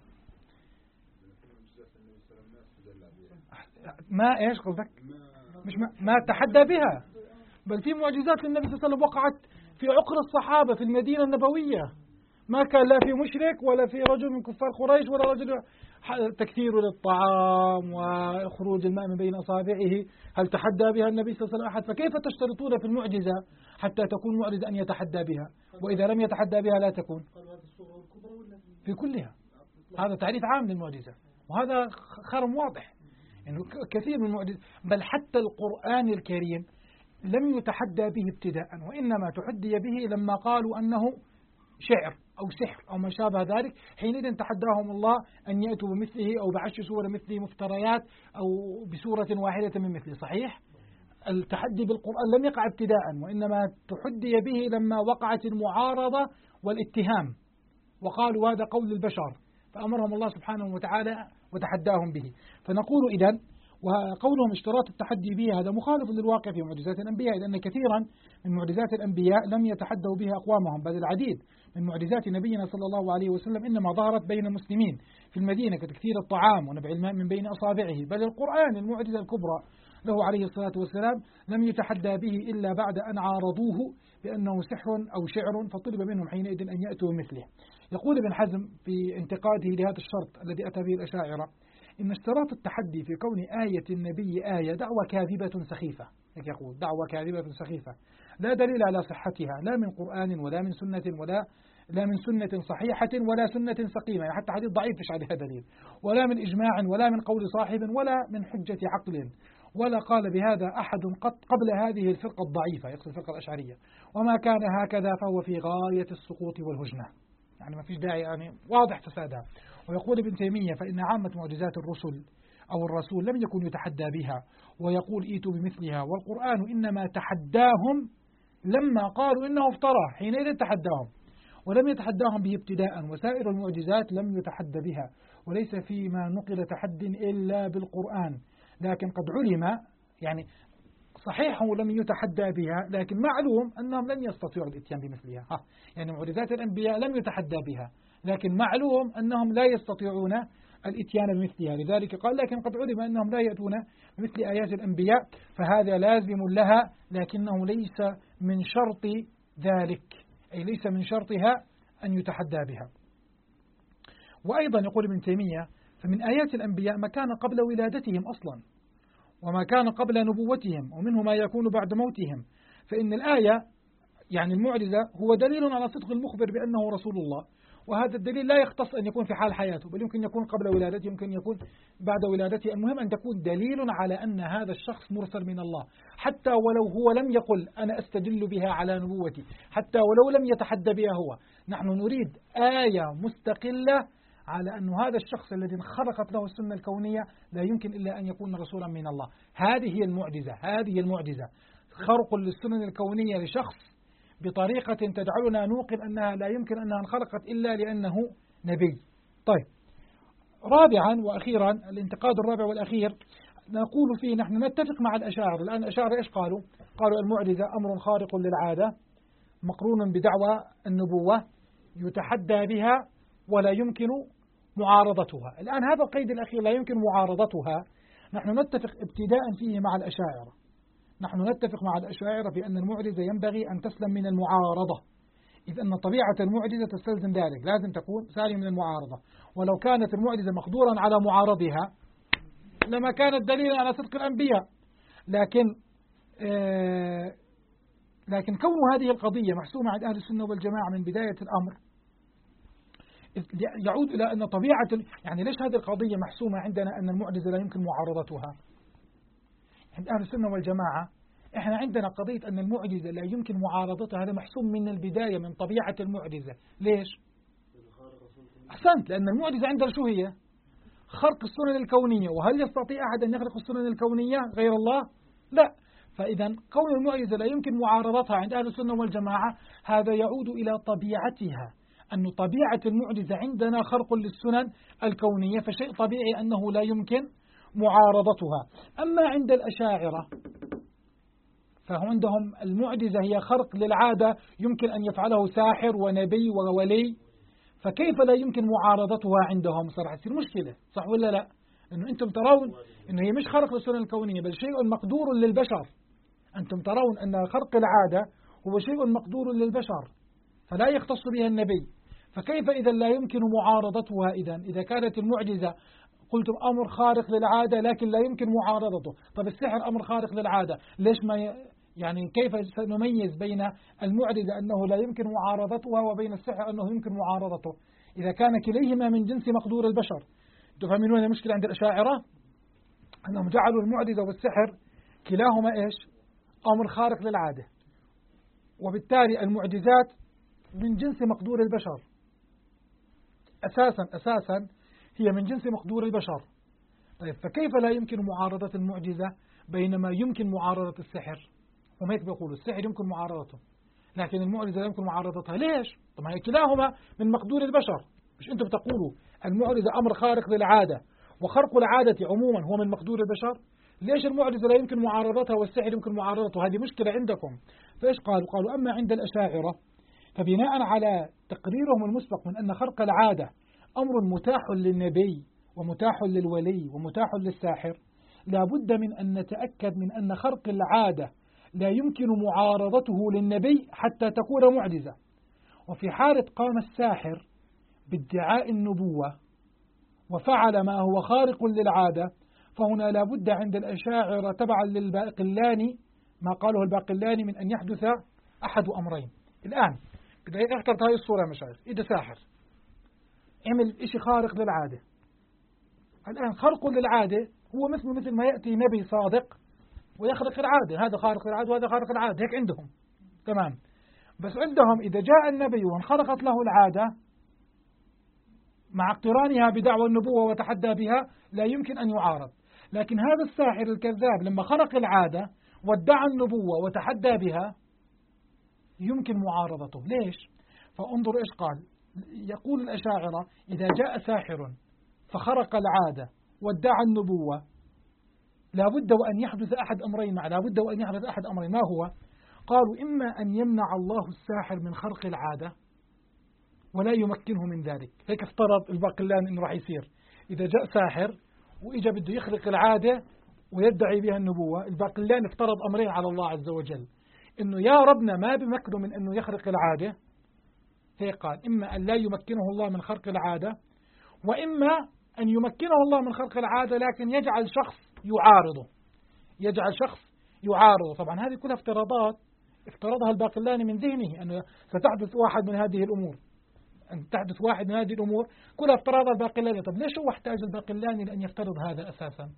ما إيش قصدك؟ مش ما تحدى بها، بل في معجزات للنبي صلى الله عليه وسلم وقعت في عقر الصحابة في المدينة النبوية، ما كان لا في مشرك ولا في رجل من كفار قريش ولا رجل تكثير للطعام وخروج الماء من بين أصابعه، هل تحدى بها النبي صلى الله عليه وسلم أحد؟ فكيف تشترطون في المعجزة حتى تكون معجزة أن يتحدى بها، وإذا لم يتحدى بها لا تكون في كلها؟ هذا تعريف عام للمعجزة، وهذا خرم واضح. يعني كثير من المعجزات، بل حتى القرآن الكريم لم يتحدى به ابتداء، وإنما تحدي به لما قالوا أنه شعر أو سحر أو ما شابه ذلك، حينئذ تحداهم الله أن يأتوا بمثله أو بعشر سور مثله مفتريات أو بسورة واحدة من مثله. صحيح التحدي بالقرآن لم يقع ابتداء، وإنما تحدي به لما وقعت المعارضة والاتهام وقالوا هذا قول البشر، فأمرهم الله سبحانه وتعالى وتحداهم به. فنقول إذن وقولهم اشتراط التحدي بها هذا مخالف للواقع في معجزات الأنبياء، لأن كثيرا من معجزات الأنبياء لم يتحدوا بها أقوامهم، بل العديد من معجزات نبينا صلى الله عليه وسلم إنما ظهرت بين المسلمين في المدينة كتكثير الطعام ونبع الماء من بين أصابعه. بل القرآن المعجزة الكبرى له عليه الصلاة والسلام لم يتحدى به إلا بعد أن عارضوه بأنه سحر أو شعر، فطلب منهم حينئذ أن يأتوا مثله. يقول ابن حزم في انتقاده لهذا الشرط الذي أتى به الأشاعرة: إن اشتراط التحدي في كون آية النبي آية دعوة كاذبة سخيفة. يقول دعوة كاذبة سخيفة لا دليل على صحتها لا من قرآن ولا من سنة لا من سنة صحيحة ولا سنة سقيمة، يعني حتى حديث ضعيف مش عليها دليل، ولا من إجماع ولا من قول صاحب ولا من حجة عقل، ولا قال بهذا أحد قبل هذه الفرقة الضعيفة، يقصد الفرقة الأشعرية، وما كان هكذا فهو في غاية السقوط والهجنة، يعني ما فيش داعي، يعني واضح فسادها. ويقول ابن تيمية فإن عامة معجزات الرسل أو الرسول لم يكن يتحدى بها ويقول ائتوا بمثلها، والقرآن إنما تحداهم لما قالوا إنه افترى، حينئذ تحداهم، ولم يتحداهم به ابتداء، وسائر المعجزات لم يتحدى بها، وليس فيما نقل تحد إلا بالقرآن، لكن قد علم، يعني صحيح لم يتحدى بها، لكن معلوم أنهم لن يستطيعوا الاتيان بمثلها، يعني معجزات الأنبياء لم يتحدى بها، لكن معلوم أنهم لا يستطيعون الاتيان بمثلها، لذلك قال لكن قد علم أنهم لا يأتون بمثل آيات الأنبياء، فهذا لازم لها، لكنه ليس من شرط ذلك، أي ليس من شرطها أن يتحدى بها. وأيضا يقول ابن تيمية فمن آيات الأنبياء ما كان قبل ولادتهم أصلا، وما كان قبل نبوتهم، ومنه ما يكون بعد موتهم، فإن الآية يعني المعجزة هو دليل على صدق المخبر بأنه رسول الله، وهذا الدليل لا يختص أن يكون في حال حياته، بل يمكن يكون قبل ولادته، يمكن يكون بعد ولادته، المهم أن تكون دليل على أن هذا الشخص مرسل من الله، حتى ولو هو لم يقل أنا أستدل بها على نبوتي، حتى ولو لم يتحدى بها هو، نحن نريد آية مستقلة على أن هذا الشخص الذي انخرقت له السنة الكونية لا يمكن إلا أن يكون رسولا من الله. هذه هي المعجزة، هذه المعجزة، خرق للسنن الكونية لشخص بطريقة تجعلنا نوقن أنها لا يمكن أنها انخرقت إلا لأنه نبي. طيب، رابعا وأخيرا الانتقاد الرابع والأخير نقول فيه نحن نتفق مع الأشاعرة. الآن الأشاعرة إيش قالوا؟ قالوا المعجزة أمر خارق للعادة مقرون بدعوى النبوة يتحدى بها ولا يمكن معارضتها. الآن هذا القيد الأخير لا يمكن معارضتها، نحن نتفق ابتداء فيه مع الأشاعرة، نحن نتفق مع الأشاعرة بأن المعجزة ينبغي أن تسلم من المعارضة، إذ أن طبيعة المعجزة تستلزم ذلك، لازم تكون سالمة من المعارضة، ولو كانت المعجزة مقدورا على معارضها لما كانت دليلا على صدق الأنبياء، لكن كون هذه القضية محسومة عند أهل السنة والجماعة من بداية الأمر يعود إلى أن طبيعة، يعني ليش هذه القضية محسومة عندنا أن المعجزة لا يمكن معارضتها؟ عند أهل السنة والجماعة إحنا عندنا قضية أن المعجزة لا يمكن معارضتها، هذا محسوم من البداية من طبيعة المعجزة. ليش؟ أحسنت، لأن المعجزة عندنا شو هي؟ خرق السنن الكونية، وهل يستطيع أحد أن يخرق السنن الكونية غير الله؟ لا. فإذا كون المعجزة لا يمكن معارضتها عند أهل السنة والجماعة هذا يعود إلى طبيعتها، أن طبيعة المعجزة عندنا خرق للسنن الكونية، فشيء طبيعي أنه لا يمكن معارضتها. أما عند الأشاعرة فهم عندهم المعجزة هي خرق للعادة يمكن أن يفعله ساحر ونبي وولي، فكيف لا يمكن معارضتها عندهم؟ صراحة تصير مشكلة، صح ولا لا؟ أنه أنتم ترون أنه هي مش خرق للسنن الكونية بل شيء مقدور للبشر، أنتم ترون أن خرق العادة هو شيء مقدور للبشر فلا يختص بها النبي، فكيف إذا لا يمكن معارضتها؟ إذا كانت المعجزة قلتم أمر خارق للعادة لكن لا يمكن معارضته، طب السحر أمر خارق للعادة، ليش ما يعني كيف سنميز بين المعجزة أنه لا يمكن معارضتها وبين السحر أنه يمكن معارضته إذا كان كليهما من جنس مقدور البشر؟ تفهمون المشكلة عند الأشاعرة؟ أنهم جعلوا المعجزة والسحر كلاهما إيش؟ أمر خارق للعادة، وبالتالي المعجزات من جنس مقدور البشر، أساسا هي من جنس مقدور البشر. طيب فكيف لا يمكن معارضة المعجزة بينما يمكن معارضة السحر؟ هم هيك بيقولوا السحر يمكن معارضته لكن المعجزة لا يمكن معارضتها. ليش؟ طب هي كلاهما من مقدور البشر، مش أنتم بتقولوا المعجزة أمر خارق للعادة وخرق العادة عموما هو من مقدور البشر؟ ليش المعجزة لا يمكن معارضتها والسحر يمكن معارضته؟ هذه مشكلة عندكم. فإيش قالوا أما عند الأشاعرة فبناء على تقريرهم المسبق من أن خرق العادة أمر متاح للنبي ومتاح للولي ومتاح للساحر، لا بد من أن نتأكد من أن خرق العادة لا يمكن معارضته للنبي حتى تكون معجزة. وفي حالة قام الساحر بادعاء النبوة وفعل ما هو خارق للعادة فهنا لا بد عند الأشاعرة تبعا للباقلاني ما قاله الباقلاني من أن يحدث أحد أمرين. الآن إذا اعتبرت هذه الصورة يا مشايخ، إذا ساحر عمل إشي خارق للعادة، الآن خرقه للعادة هو مثل ما يأتي نبي صادق ويخرق العادة، هذا خارق العادة وهذا خارق العادة، هيك عندهم تمام. بس عندهم إذا جاء النبي وانخرقت له العادة مع اقترانها بدعوى النبوة وتحدى بها لا يمكن أن يعارض. لكن هذا الساحر الكذاب لما خرق العادة وادعى النبوة وتحدى بها يمكن معارضته. ليش؟ فانظر إيش قال. يقول الأشاعرة إذا جاء ساحر فخرق العادة وادعى النبوة لابد وأن يحدث أحد أمرين معه، لابد وأن يحدث أحد أمرين. ما هو؟ قالوا إما أن يمنع الله الساحر من خرق العادة ولا يمكنه من ذلك. هيك افترض الباقلاني إنه راح يصير إذا جاء ساحر وإجا بده يخرق العادة ويدعي بها النبوة. الباقلاني افترض أمرين على الله عز وجل، إنه يا ربنا ما بمكنه من أنه يخرق العادة، هيك قال إما أن لا يمكنه الله من خرق العادة، وإما أن يمكنه الله من خرق العادة لكن يجعل شخص يعارضه. طبعا هذه كلها افتراضات افترضها الباقلاني من ذهنه أنه ستحدث واحد من هذه الأمور، أن تحدث واحد من هذه الأمور كلها افتراضها الباقلاني. طب ليش هو احتاج الباقلاني لأن يفترض هذا أساسا؟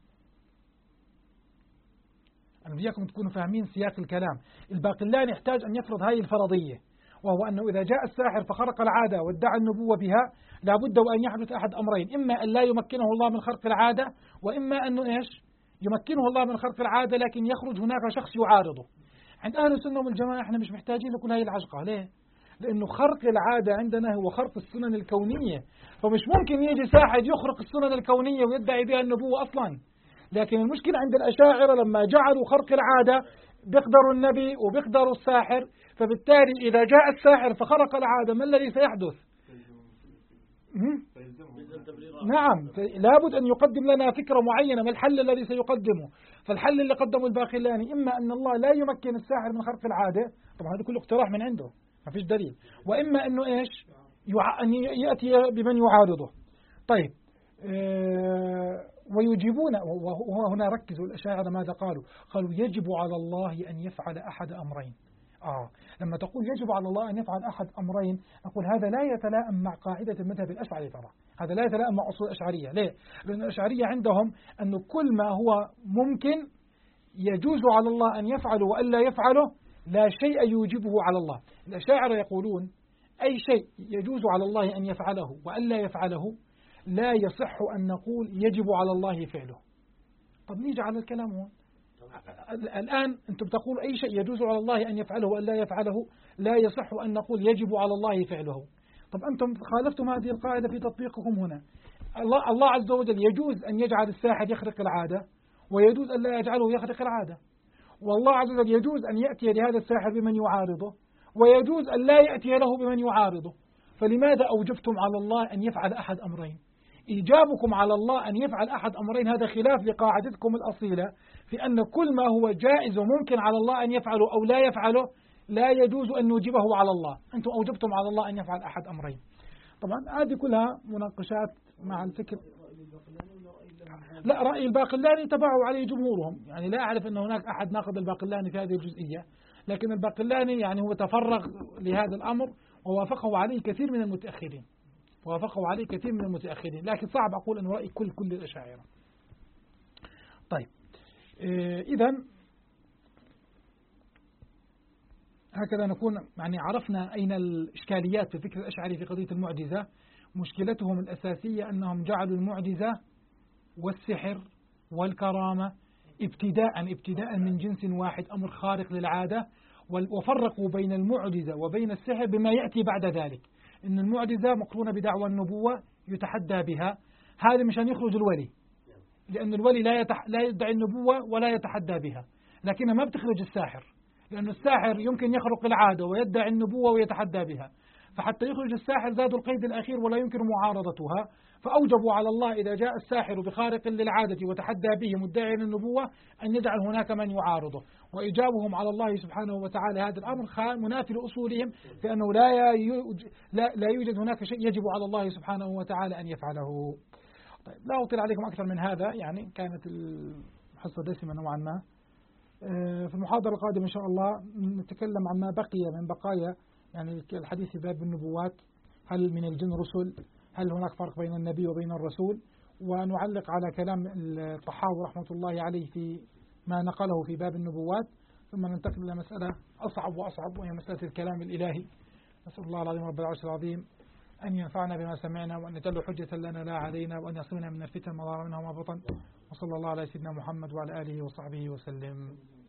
أنا بديكم تكونوا فاهمين سياق الكلام. الباقلاني يحتاج أن يفرض هذه الفرضية، وهو أنه إذا جاء الساحر فخرق العادة وادعى النبوة بها لابد وأن يحدث أحد أمرين، إما أن لا يمكنه الله من خرق العادة، وإما أنه يمكنه الله من خرق العادة لكن يخرج هناك شخص يعارضه. عند أهل السنة والجماعة احنا مش محتاجين لكل هذه العجقة. ليه؟ لأنه خرق العادة عندنا هو خرق السنن الكونية، فمش ممكن يجي ساحر يخرق السنن الكونية ويدعي بها النبوة أصلا. لكن المشكلة عند الأشاعرة لما جعلوا خرق العادة بيقدروا النبي وبيقدروا الساحر، فبالتالي إذا جاء الساحر فخرق العادة ما الذي سيحدث؟ نعم، لابد أن يقدم لنا فكرة معينة ما الحل الذي سيقدمه. فالحل اللي قدمه الباقلاني إما أن الله لا يمكن الساحر من خرق العادة، طبعا هذا كله اقتراح من عنده ما فيش دليل، وإما أنه أن يأتي بمن يعارضه. طيب ويجيبون، وهنا ركزوا الأشاعرة ماذا قالوا يجب على الله أن يفعل أحد أمرين. لما تقول يجب على الله أن يفعل أحد أمرين نقول هذا لا يتلائم مع قاعدة المذهب الأشعري. ترى هذا لا يتلائم مع أصول الأشعرية. ليه؟ لأن الأشعرية عندهم أنه كل ما هو ممكن يجوز على الله أن يفعله وألا يفعله لا شيء يوجبه على الله. الأشاعرة يقولون أي شيء يجوز على الله أن يفعله وألا يفعله لا يصح أن نقول يجب على الله فعله. طب نيجي على الكلام هون. الآن أنتم تقول أي شيء يجوز على الله أن يفعله وألا يفعله لا يصح أن نقول يجب على الله فعله. طب أنتم خالفتم هذه القاعدة في تطبيقكم هنا. الله عز وجل يجوز أن يجعل الساحر يخرق العادة ويجوز أن لا يجعله يخرق العادة، والله عز وجل يجوز أن يأتي لهذا الساحر بمن يعارضه ويجوز أن لا يأتي له بمن يعارضه. فلماذا أوجبتم على الله أن يفعل أحد أمرين؟ إيجابكم على الله أن يفعل أحد أمرين هذا خلاف لقاعدتكم الأصيلة في أن كل ما هو جائز وممكن على الله أن يفعله أو لا يفعله لا يجوز أن نوجبه على الله. أنتم أوجبتم على الله أن يفعل أحد أمرين. طبعا هذه كلها مناقشات مع الفكر. لا، رأي الباقلاني تبعوا عليه جمهورهم، يعني لا أعرف أن هناك أحد ناقض الباقلاني في هذه الجزئية، لكن الباقلاني يعني هو تفرغ لهذا الأمر ووافقه عليه كثير من المتأخرين، لكن صعب أقول أنه رأي كل الأشاعرة. طيب إذن هكذا نكون يعني عرفنا أين الإشكاليات في الفكر الأشعري في قضية المعجزة. مشكلتهم الأساسية أنهم جعلوا المعجزة والسحر والكرامة ابتداء من جنس واحد، أمر خارق للعادة، وفرقوا بين المعجزة وبين السحر بما يأتي بعد ذلك. إن المعجزة مقرونة بدعوى النبوة يتحدى بها، هذا مشان يخرج الولي، لأن الولي لا يدعي النبوة ولا يتحدى بها، لكنها ما بتخرج الساحر، لأن الساحر يمكن يخرق العادة ويدعي النبوة ويتحدى بها، فحتى يخرج الساحر زادوا القيد الأخير ولا يمكن معارضتها، فأوجبوا على الله إذا جاء الساحر بخارق للعادة وتحدى به مدعي النبوة أن يجعل هناك من يعارضه. وإجابهم على الله سبحانه وتعالى هذا الأمر منافي لأصولهم، لأنه لا يوجد هناك شيء يجب على الله سبحانه وتعالى أن يفعله. طيب لا أطيل عليكم أكثر من هذا، يعني كانت الحصة دسمة نوعا ما، في المحاضرة القادمة إن شاء الله نتكلم عن ما بقي من بقايا يعني الحديث في باب النبوات. هل من الجن رسل؟ هل هناك فرق بين النبي وبين الرسول؟ ونعلق على كلام الطحاوي رحمة الله عليه في ما نقله في باب النبوات، ثم ننتقل إلى مسألة أصعب وأصعب، وهي مسألة الكلام الإلهي. نسأل الله العظيم رب العرش العظيم أن ينفعنا بما سمعنا، وأن يجعل حجة لنا لا علينا، وأن يصلنا من الفتن ما ظهر منها وما بطن. وصلى الله على سيدنا محمد وعلى آله وصحبه وسلم.